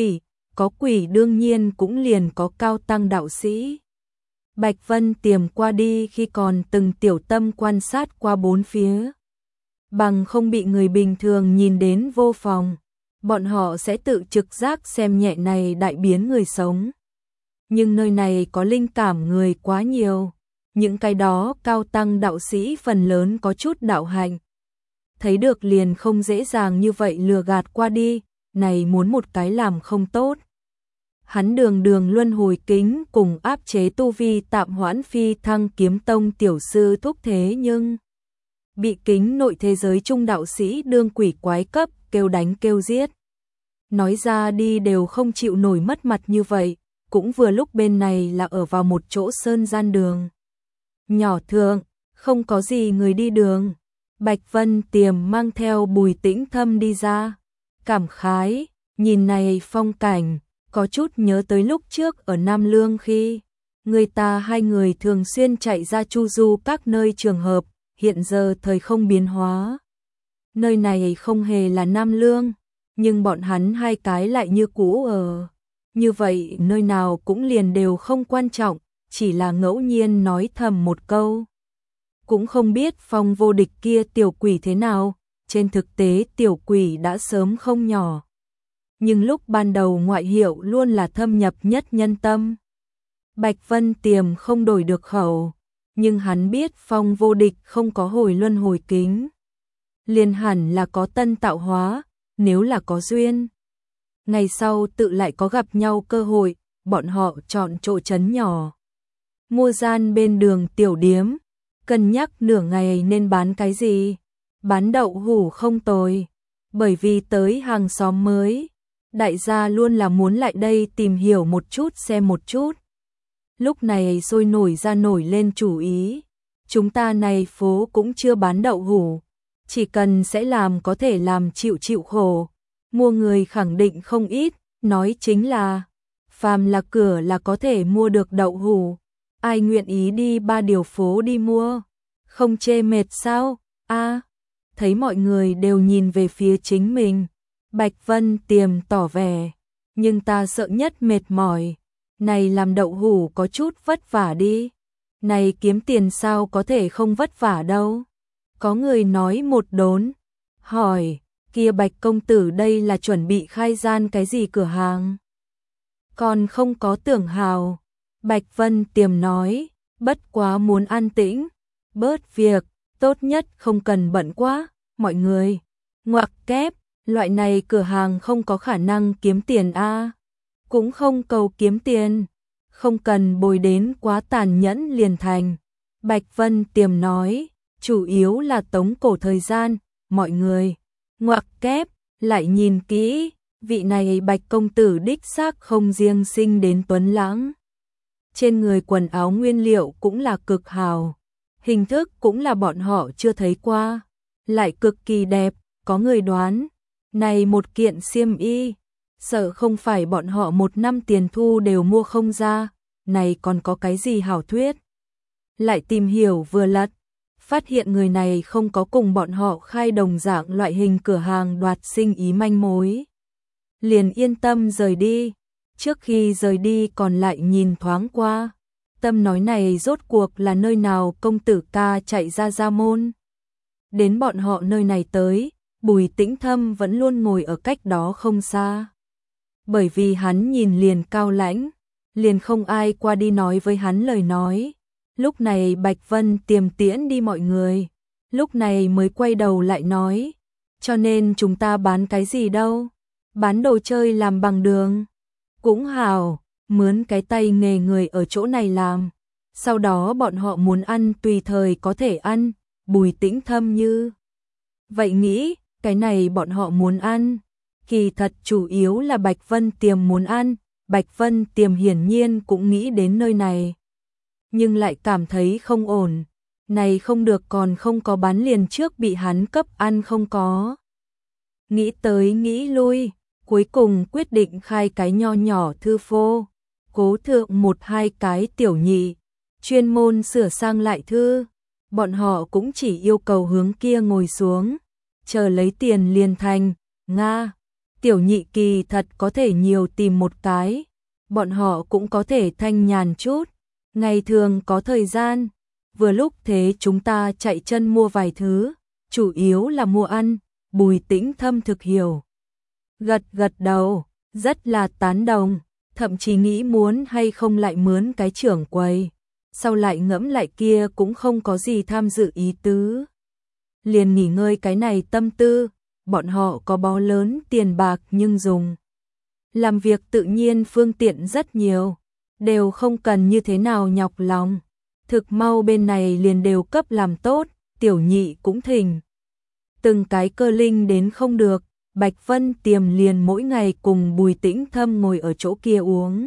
A: có quỷ đương nhiên cũng liền có cao tăng đạo sĩ. Bạch Vân Tiềm qua đi khi còn từng tiểu tâm quan sát qua bốn phía. Bằng không bị người bình thường nhìn đến vô phòng, bọn họ sẽ tự trực giác xem nhẹ này đại biến người sống. Nhưng nơi này có linh cảm người quá nhiều, những cái đó cao tăng đạo sĩ phần lớn có chút đạo hạnh. Thấy được liền không dễ dàng như vậy lừa gạt qua đi, này muốn một cái làm không tốt. Hắn đường đường luân hồi kính cùng áp chế tu vi tạm hoãn phi thăng kiếm tông tiểu sư thúc thế nhưng bị kính nội thế giới trung đạo sĩ đương quỷ quái cấp kêu đánh kêu giết. Nói ra đi đều không chịu nổi mất mặt như vậy, cũng vừa lúc bên này là ở vào một chỗ sơn gian đường. Nhỏ thượng, không có gì người đi đường. Bạch Vân Tiềm mang theo Bùi Tĩnh Thâm đi ra. Cảm khái, nhìn này phong cảnh, có chút nhớ tới lúc trước ở Nam Lương khi người ta hai người thường xuyên chạy ra chu du các nơi trường hợp, hiện giờ thời không biến hóa. Nơi này không hề là Nam Lương, nhưng bọn hắn hai cái lại như cũ ở. Như vậy nơi nào cũng liền đều không quan trọng, chỉ là ngẫu nhiên nói thầm một câu. Cũng không biết Phong Vô Địch kia tiểu quỷ thế nào, trên thực tế tiểu quỷ đã sớm không nhỏ. Nhưng lúc ban đầu ngoại hiệu luôn là thâm nhập nhất nhân tâm. Bạch Vân Tiềm không đổi được khẩu, nhưng hắn biết Phong Vô Địch không có hồi luân hồi kính. Liền hẳn là có tân tạo hóa, nếu là có duyên. Ngày sau tự lại có gặp nhau cơ hội, bọn họ chọn chỗ trấn nhỏ. Mua gian bên đường tiểu điếm, cân nhắc nửa ngày nên bán cái gì. Bán đậu hủ không tồi, bởi vì tới hàng xóm mới. Đại gia luôn là muốn lại đây tìm hiểu một chút xem một chút. Lúc này sôi nổi ra nổi lên chủ ý. Chúng ta này phố cũng chưa bán đậu hủ. Chỉ cần sẽ làm có thể làm chịu khổ. Mua người khẳng định không ít, nói chính là phàm là cửa là có thể mua được đậu hủ. Ai nguyện ý đi ba điều phố đi mua? Không chê mệt sao? Thấy mọi người đều nhìn về phía chính mình. Bạch Vân Tiềm tỏ vẻ, nhưng ta sợ nhất mệt mỏi. Này làm đậu hủ có chút vất vả đi. Này kiếm tiền sao có thể không vất vả đâu. Có người nói một đốn, hỏi, kia Bạch công tử đây là chuẩn bị khai gian cái gì cửa hàng? Còn không có tưởng hào. Bạch Vân Tiềm nói, bất quá muốn an tĩnh, bớt việc, tốt nhất không cần bận quá, mọi người. Ngoặc kép, loại này cửa hàng không có khả năng kiếm tiền a, cũng không cầu kiếm tiền, không cần bồi đến quá tàn nhẫn liền thành. Bạch Vân Tiềm nói, chủ yếu là tống cổ thời gian, mọi người. Ngoặc kép, lại nhìn kỹ, vị này Bạch công tử đích xác không riêng sinh đến tuấn lãng. Trên người quần áo nguyên liệu cũng là cực hào, hình thức cũng là bọn họ chưa thấy qua, lại cực kỳ đẹp, có người đoán, này một kiện xiêm y, sợ không phải bọn họ một năm tiền thu đều mua không ra, này còn có cái gì hảo thuyết. Lại tìm hiểu vừa lật, phát hiện người này không có cùng bọn họ khai đồng dạng loại hình cửa hàng đoạt sinh ý manh mối. Liền yên tâm rời đi. Trước khi rời đi còn lại nhìn thoáng qua, tâm nói này rốt cuộc là nơi nào công tử ca chạy ra gia môn. Đến bọn họ nơi này tới, Bùi Tĩnh Thâm vẫn luôn ngồi ở cách đó không xa. Bởi vì hắn nhìn liền cao lãnh, liền không ai qua đi nói với hắn lời nói. Lúc này Bạch Vân Tiềm tiễn đi mọi người, lúc này mới quay đầu lại nói, cho nên chúng ta bán cái gì đâu, bán đồ chơi làm bằng đường. Cũng hào, mướn cái tay nghề người ở chỗ này làm, sau đó bọn họ muốn ăn tùy thời có thể ăn. Bùi Tĩnh Thâm như vậy nghĩ, cái này bọn họ muốn ăn, kỳ thật chủ yếu là Bạch Vân Tiềm muốn ăn. Bạch Vân Tiềm hiển nhiên cũng nghĩ đến nơi này, nhưng lại cảm thấy không ổn, này không được, còn không có bán liền trước bị hắn cấp ăn không có. Nghĩ tới nghĩ lui, cuối cùng quyết định khai cái nho nhỏ thư phô, cố thượng một hai cái tiểu nhị, chuyên môn sửa sang lại thư. Bọn họ cũng chỉ yêu cầu hướng kia ngồi xuống, chờ lấy tiền liền thành. Nga, tiểu nhị kỳ thật có thể nhiều tìm một cái, bọn họ cũng có thể thanh nhàn chút, ngày thường có thời gian. Vừa lúc thế chúng ta chạy chân mua vài thứ, chủ yếu là mua ăn. Bùi Tĩnh Thâm thực hiểu, gật gật đầu, rất là tán đồng, thậm chí nghĩ muốn hay không lại mướn cái trưởng quầy. Sau lại ngẫm lại kia cũng không có gì tham dự ý tứ, liền nghỉ ngơi cái này tâm tư. Bọn họ có bó lớn tiền bạc nhưng dùng làm việc tự nhiên phương tiện rất nhiều, đều không cần như thế nào nhọc lòng. Thực mau bên này liền đều cấp làm tốt, tiểu nhị cũng thỉnh từng cái cơ linh đến không được. Bạch Vân Tiềm liền mỗi ngày cùng Bùi Tĩnh Thâm ngồi ở chỗ kia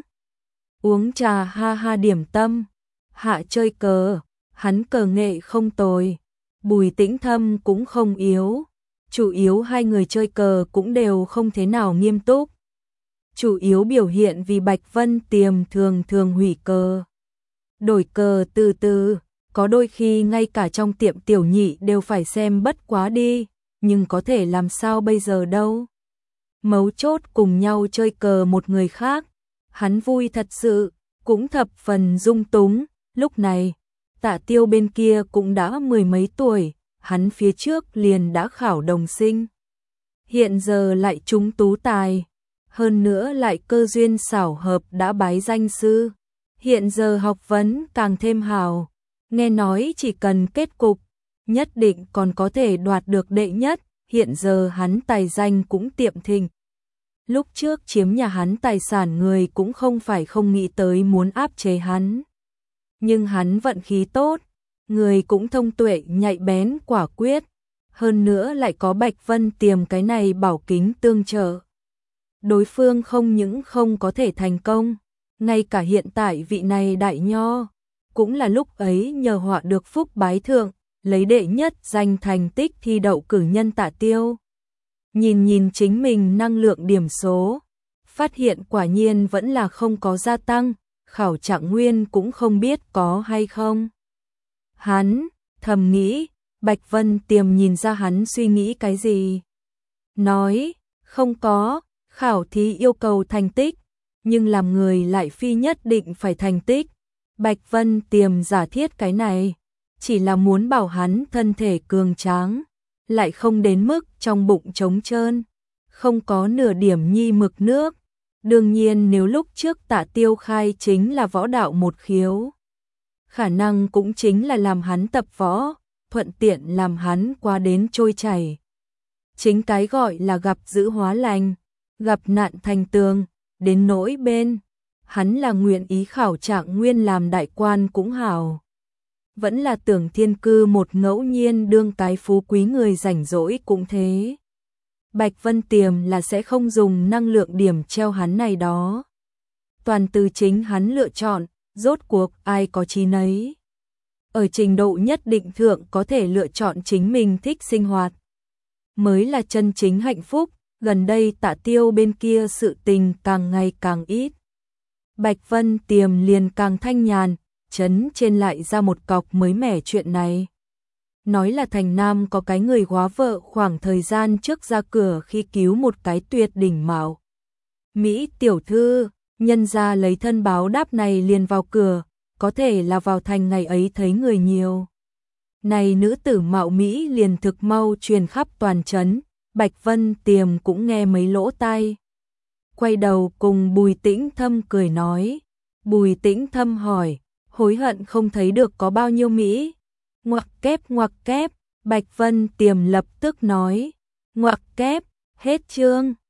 A: uống trà ha ha điểm tâm, hạ chơi cờ. Hắn cờ nghệ không tồi, Bùi Tĩnh Thâm cũng không yếu, chủ yếu hai người chơi cờ cũng đều không thế nào nghiêm túc. Chủ yếu biểu hiện vì Bạch Vân Tiềm thường thường hủy cờ, đổi cờ từ từ, có đôi khi ngay cả trong tiệm tiểu nhị đều phải xem bất quá đi, nhưng có thể làm sao bây giờ đâu. Mấu chốt cùng nhau chơi cờ một người khác, hắn vui thật sự, cũng thập phần dung túng. Lúc này, Tạ Tiêu bên kia cũng đã mười mấy tuổi, hắn phía trước liền đã khảo đồng sinh, hiện giờ lại trúng tú tài, hơn nữa lại cơ duyên xảo hợp đã bái danh sư, hiện giờ học vấn càng thêm hào, nghe nói chỉ cần kết cục, nhất định còn có thể đoạt được đệ nhất. Hiện giờ hắn tài danh cũng tiệm thịnh, lúc trước chiếm nhà hắn tài sản người cũng không phải không nghĩ tới muốn áp chế hắn, nhưng hắn vận khí tốt, người cũng thông tuệ nhạy bén quả quyết, hơn nữa lại có Bạch Vân Tiềm cái này bảo kính tương trợ, đối phương không những không có thể thành công, ngay cả hiện tại vị này đại nho cũng là lúc ấy nhờ họa được phúc bái thượng, lấy đệ nhất danh thành tích thi đậu cử nhân Tạ Tiêu. Nhìn chính mình năng lượng điểm số, phát hiện quả nhiên vẫn là không có gia tăng, khảo trạng nguyên cũng không biết có hay không. Hắn thầm nghĩ, Bạch Vân Tiềm nhìn ra hắn suy nghĩ cái gì, nói, không có, khảo thí yêu cầu thành tích, nhưng làm người lại phi nhất định phải thành tích. Bạch Vân Tiềm giả thiết cái này, chỉ là muốn bảo hắn thân thể cường tráng, lại không đến mức trong bụng trống trơn, không có nửa điểm nhi mực nước. Đương nhiên nếu lúc trước Tạ Tiêu khai chính là võ đạo một khiếu, khả năng cũng chính là làm hắn tập võ, thuận tiện làm hắn qua đến trôi chảy. Chính cái gọi là gặp dữ hóa lành, gặp nạn thành tường, đến nỗi bên hắn là nguyện ý khảo trạng nguyên làm đại quan cũng hảo, vẫn là tưởng thiên cư một ngẫu nhiên đương cái phú quý người rảnh rỗi cũng thế. Bạch Vân Tiềm là sẽ không dùng năng lượng điểm treo hắn này đó, toàn từ chính hắn lựa chọn, rốt cuộc ai có chí nấy. Ở trình độ nhất định thượng có thể lựa chọn chính mình thích sinh hoạt, mới là chân chính hạnh phúc. Gần đây Tạ Tiêu bên kia sự tình càng ngày càng ít, Bạch Vân Tiềm liền càng thanh nhàn, chấn trên lại ra một cọc mới mẻ chuyện này. Nói là thành Nam có cái người góa vợ khoảng thời gian trước ra cửa khi cứu một cái tuyệt đỉnh mạo Mỹ tiểu thư, nhân ra lấy thân báo đáp này liền vào cửa, có thể là vào thành ngày ấy thấy người nhiều. Này nữ tử mạo Mỹ liền thực mau truyền khắp toàn trấn, Bạch Vân Tiềm cũng nghe mấy lỗ tai. Quay đầu cùng Bùi Tĩnh Thâm cười nói. Bùi Tĩnh Thâm hỏi, hối hận không thấy được có bao nhiêu Mỹ? Ngoặc kép, Bạch Vân Tiềm lập tức nói, ngoặc kép, hết chương.